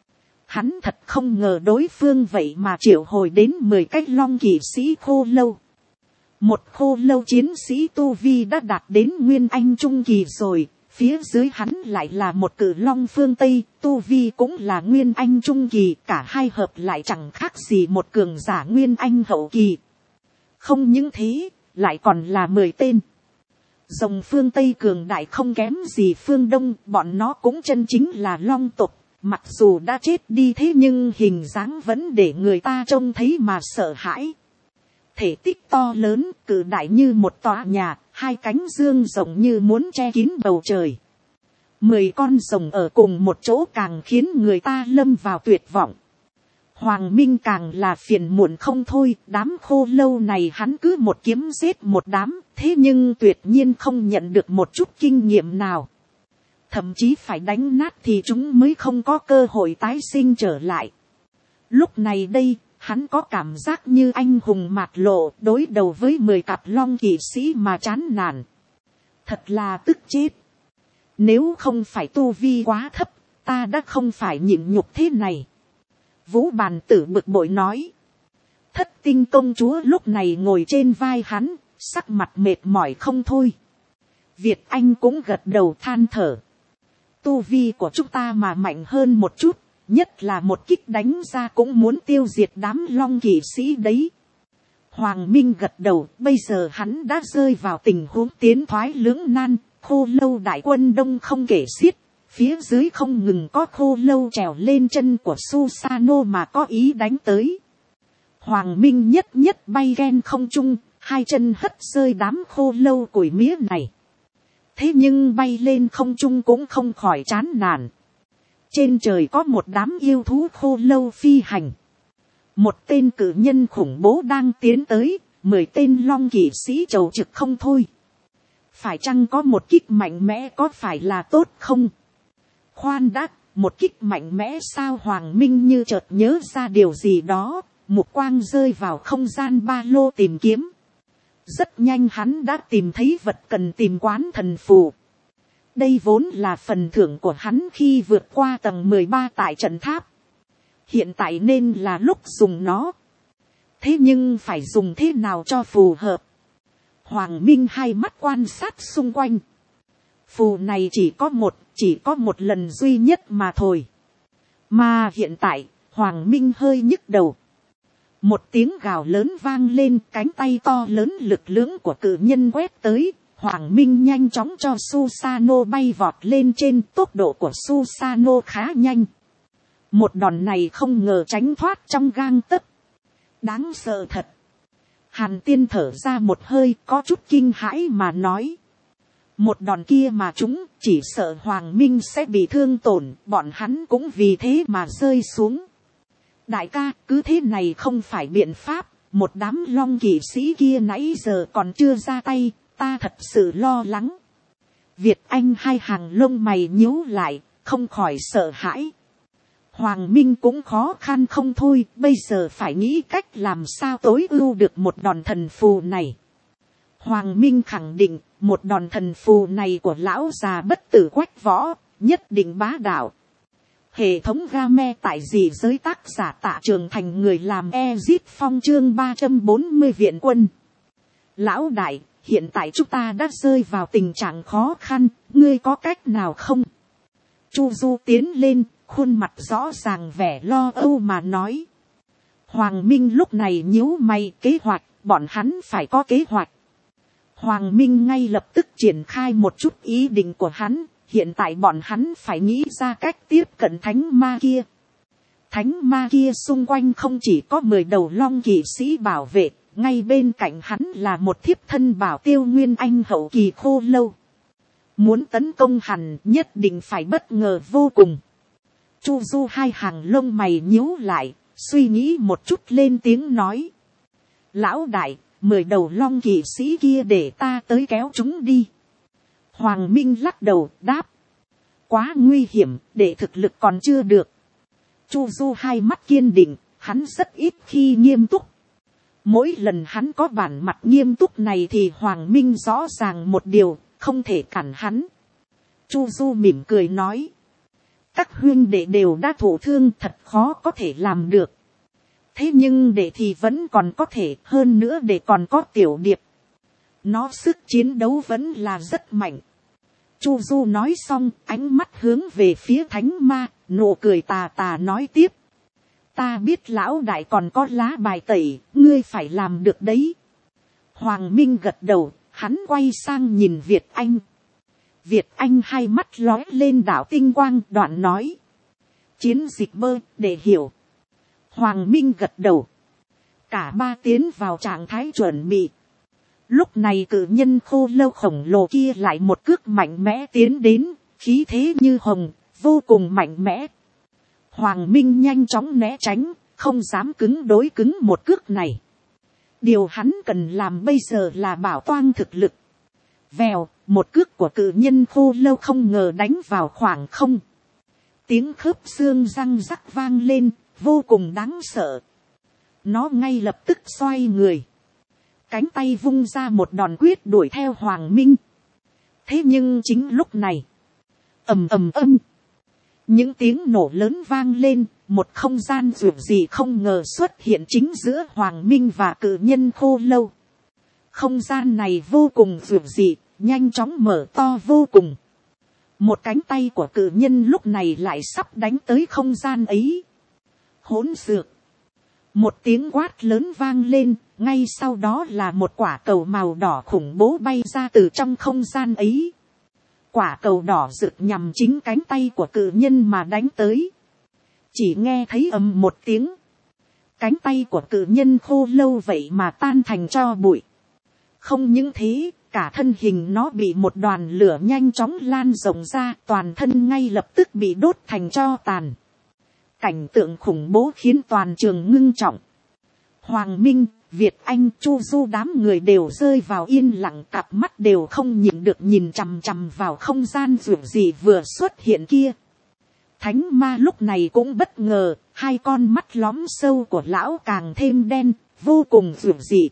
Hắn thật không ngờ đối phương vậy mà triệu hồi đến 10 cái long kỵ sĩ khô lâu. Một khô lâu chiến sĩ tu vi đã đạt đến Nguyên Anh trung kỳ rồi. Phía dưới hắn lại là một cự long phương Tây, tu vi cũng là Nguyên Anh trung kỳ, cả hai hợp lại chẳng khác gì một cường giả Nguyên Anh hậu kỳ. Không những thế, lại còn là 10 tên. Rồng phương Tây cường đại không kém gì phương Đông, bọn nó cũng chân chính là long tộc, mặc dù đã chết đi thế nhưng hình dáng vẫn để người ta trông thấy mà sợ hãi. Thể tích to lớn, cự đại như một tòa nhà, 2 cánh dương rộng như muốn che kín bầu trời. 10 con rồng ở cùng một chỗ càng khiến người ta lâm vào tuyệt vọng. Hoàng Minh càng là phiền muộn không thôi, đám khô lâu này hắn cứ một kiếm giết một đám, thế nhưng tuyệt nhiên không nhận được một chút kinh nghiệm nào. Thậm chí phải đánh nát thì chúng mới không có cơ hội tái sinh trở lại. Lúc này đây, hắn có cảm giác như anh hùng mạt lộ, đối đầu với 10 cặp long kỵ sĩ mà chán nản. Thật là tức chết. Nếu không phải tu vi quá thấp, ta đã không phải nhịn nhục thế này. Vũ Bàn Tử bực bội nói. Thất Tinh công chúa lúc này ngồi trên vai hắn, sắc mặt mệt mỏi không thôi. Việt Anh cũng gật đầu than thở. Tu vi của chúng ta mà mạnh hơn một chút, nhất là một kích đánh ra cũng muốn tiêu diệt đám long kỵ sĩ đấy. Hoàng Minh gật đầu, bây giờ hắn đã rơi vào tình huống tiến thoái lưỡng nan, khô lâu đại quân đông không kể xiết. Phía dưới không ngừng có khô lâu trèo lên chân của Susano mà có ý đánh tới. Hoàng Minh nhất nhất bay ghen không trung, 2 chân hất rơi đám khô lâu củi mía này. Thế nhưng bay lên không trung cũng không khỏi chán nản. Trên trời có một đám yêu thú khô lâu phi hành. Một tên cử nhân khủng bố đang tiến tới, 10 tên long kỵ sĩ chầu trực không thôi. Phải chăng có một kích mạnh mẽ có phải là tốt không? Khoan đã, một kích mạnh mẽ sao? Hoàng Minh như chợt nhớ ra điều gì đó, mục quang rơi vào không gian ba lô tìm kiếm. Rất nhanh hắn đã tìm thấy vật cần tìm, quán thần phù. Đây vốn là phần thưởng của hắn khi vượt qua tầng 13 tại trận tháp. Hiện tại nên là lúc dùng nó. Thế nhưng phải dùng thế nào cho phù hợp? Hoàng Minh hai mắt quan sát xung quanh. Phù này chỉ có một lần duy nhất mà thôi. Mà hiện tại, Hoàng Minh hơi nhức đầu. Một tiếng gào lớn vang lên, cánh tay to lớn lực lưỡng của cự nhân quét tới. Hoàng Minh nhanh chóng cho Susano bay vọt lên trên, tốc độ của Susano khá nhanh. Một đòn này không ngờ tránh thoát trong gang tấc. Đáng sợ thật. Hàn Tiên thở ra một hơi, có chút kinh hãi mà nói. Một đòn kia mà chúng, chỉ sợ Hoàng Minh sẽ bị thương tổn, bọn hắn cũng vì thế mà rơi xuống. Đại ca, cứ thế này không phải biện pháp, một đám long kỵ sĩ kia nãy giờ còn chưa ra tay, ta thật sự lo lắng. Việt Anh hai hàng lông mày nhíu lại, không khỏi sợ hãi. Hoàng Minh cũng khó khăn không thôi, bây giờ phải nghĩ cách làm sao tối ưu được một đòn thần phù này. Hoàng Minh khẳng định, một đòn thần phù này của lão già bất tử Quách Võ, nhất định bá đạo. Hệ thống game tại dị giới, tác giả Tạ Trường Thành, người làm Ezit Phong, chương 340 viện quân. Lão đại, hiện tại chúng ta đã rơi vào tình trạng khó khăn, ngươi có cách nào không? Chu Du tiến lên, khuôn mặt rõ ràng vẻ lo âu mà nói. Hoàng Minh lúc này nhíu mày, kế hoạch, bọn hắn phải có kế hoạch. Hoàng Minh ngay lập tức triển khai một chút ý định của hắn, hiện tại bọn hắn phải nghĩ ra cách tiếp cận thánh ma kia. Thánh ma kia xung quanh không chỉ có 10 đầu long kỵ sĩ bảo vệ, ngay bên cạnh hắn là một thiếp thân bảo tiêu nguyên anh hậu kỳ khô lâu. Muốn tấn công hắn nhất định phải bất ngờ vô cùng. Chu Du hai hàng lông mày nhíu lại, suy nghĩ một chút lên tiếng nói. Lão đại, 10 đầu long kỵ sĩ kia để ta tới kéo chúng đi. Hoàng Minh lắc đầu đáp. Quá nguy hiểm, để thực lực còn chưa được. Chu Du hai mắt kiên định, hắn rất ít khi nghiêm túc. Mỗi lần hắn có bản mặt nghiêm túc này thì Hoàng Minh rõ ràng một điều, không thể cản hắn. Chu Du mỉm cười nói. Các huynh đệ đều đã thụ thương, thật khó có thể làm được. Thế nhưng đệ thì vẫn còn có thể, hơn nữa đệ còn có Tiểu Điệp. Nó sức chiến đấu vẫn là rất mạnh. Chu Du nói xong, ánh mắt hướng về phía thánh ma, nụ cười tà tà nói tiếp. Ta biết lão đại còn có lá bài tẩy, ngươi phải làm được đấy. Hoàng Minh gật đầu, hắn quay sang nhìn Việt Anh. Việt Anh hai mắt lóe lên đảo tinh quang, đoạn nói. Chiến dịch bơ, để hiểu. Hoàng Minh gật đầu. Cả ba tiến vào trạng thái chuẩn bị. Lúc này cự nhân khô lâu khổng lồ kia lại một cước mạnh mẽ tiến đến, khí thế như hồng, vô cùng mạnh mẽ. Hoàng Minh nhanh chóng né tránh, không dám cứng đối cứng một cước này. Điều hắn cần làm bây giờ là bảo toan thực lực. Vèo, một cước của cự nhân khô lâu không ngờ đánh vào khoảng không. Tiếng khớp xương răng rắc vang lên, vô cùng đáng sợ. Nó ngay lập tức xoay người. Cánh tay vung ra một đòn quyết đuổi theo Hoàng Minh. Thế nhưng chính lúc này. Ầm ầm ầm. Những tiếng nổ lớn vang lên. Một không gian dường gì không ngờ xuất hiện chính giữa Hoàng Minh và cự nhân khô lâu. Không gian này vô cùng dường dị, nhanh chóng mở to vô cùng. Một cánh tay của cự nhân lúc này lại sắp đánh tới không gian ấy. Hỗn xược. Một tiếng quát lớn vang lên, ngay sau đó là một quả cầu màu đỏ khủng bố bay ra từ trong không gian ấy. Quả cầu đỏ rực nhằm chính cánh tay của cự nhân mà đánh tới. Chỉ nghe thấy ầm một tiếng. Cánh tay của cự nhân khô lâu vậy mà tan thành tro bụi. Không những thế, cả thân hình nó bị một đoàn lửa nhanh chóng lan rộng ra, toàn thân ngay lập tức bị đốt thành tro tàn. Cảnh tượng khủng bố khiến toàn trường ngưng trọng. Hoàng Minh, Việt Anh, Chu Du đám người đều rơi vào yên lặng, cặp mắt đều không nhìn được nhìn chằm chằm vào không gian dường gì vừa xuất hiện kia. Thánh ma lúc này cũng bất ngờ, hai con mắt lõm sâu của lão càng thêm đen, vô cùng dường dị.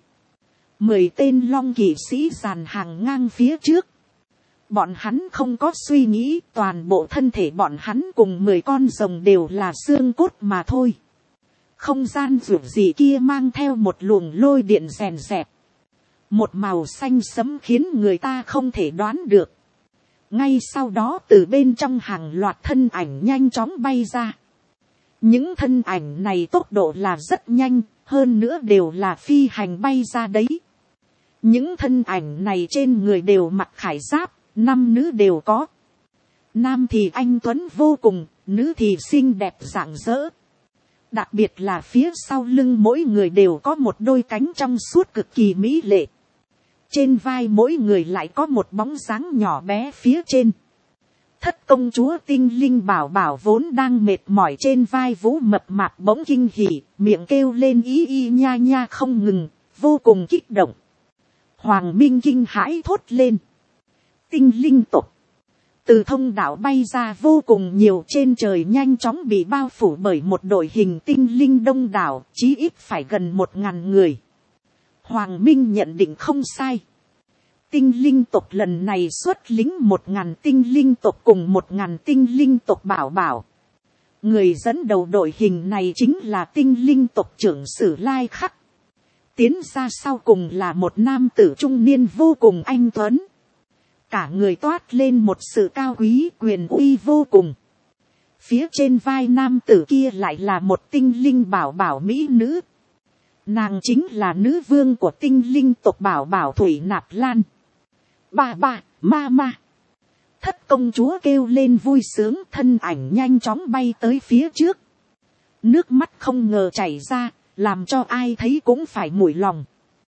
10 tên long kỵ sĩ dàn hàng ngang phía trước. Bọn hắn không có suy nghĩ, toàn bộ thân thể bọn hắn cùng 10 con rồng đều là xương cốt mà thôi. Không gian dường dị kia mang theo một luồng lôi điện rèn rẹp. một màu xanh sẫm khiến người ta không thể đoán được. Ngay sau đó từ bên trong hàng loạt thân ảnh nhanh chóng bay ra. Những thân ảnh này tốc độ là rất nhanh, hơn nữa đều là phi hành bay ra đấy. Những thân ảnh này trên người đều mặc khải giáp, nam nữ đều có. Nam thì anh tuấn vô cùng, nữ thì xinh đẹp rạng rỡ. Đặc biệt là phía sau lưng mỗi người đều có một đôi cánh trong suốt cực kỳ mỹ lệ. Trên vai mỗi người lại có một bóng dáng nhỏ bé phía trên. Thất công chúa Tinh Linh Bảo Bảo vốn đang mệt mỏi trên vai Vũ mập mạp bỗng kinh hỉ, miệng kêu lên y y nha nha không ngừng, vô cùng kích động. Hoàng Minh kinh hãi thốt lên. Tinh linh tộc. Từ thông đạo bay ra vô cùng nhiều, trên trời nhanh chóng bị bao phủ bởi một đội hình tinh linh đông đảo, chí ít phải gần 1000 người. Hoàng Minh nhận định không sai. Tinh linh tộc lần này xuất lính 1000 tinh linh tộc cùng 1000 tinh linh tộc Bảo Bảo. Người dẫn đầu đội hình này chính là tinh linh tộc trưởng Sử Lai Khắc. Tiến ra sau cùng là một nam tử trung niên vô cùng anh tuấn. Cả người toát lên một sự cao quý quyền uy vô cùng. Phía trên vai nam tử kia lại là một tinh linh Bảo Bảo mỹ nữ. Nàng chính là nữ vương của tinh linh tộc Bảo Bảo Thủy Nạp Lan. Ba, ma. Thất công chúa kêu lên vui sướng, thân ảnh nhanh chóng bay tới phía trước. Nước mắt không ngờ chảy ra, làm cho ai thấy cũng phải mủi lòng.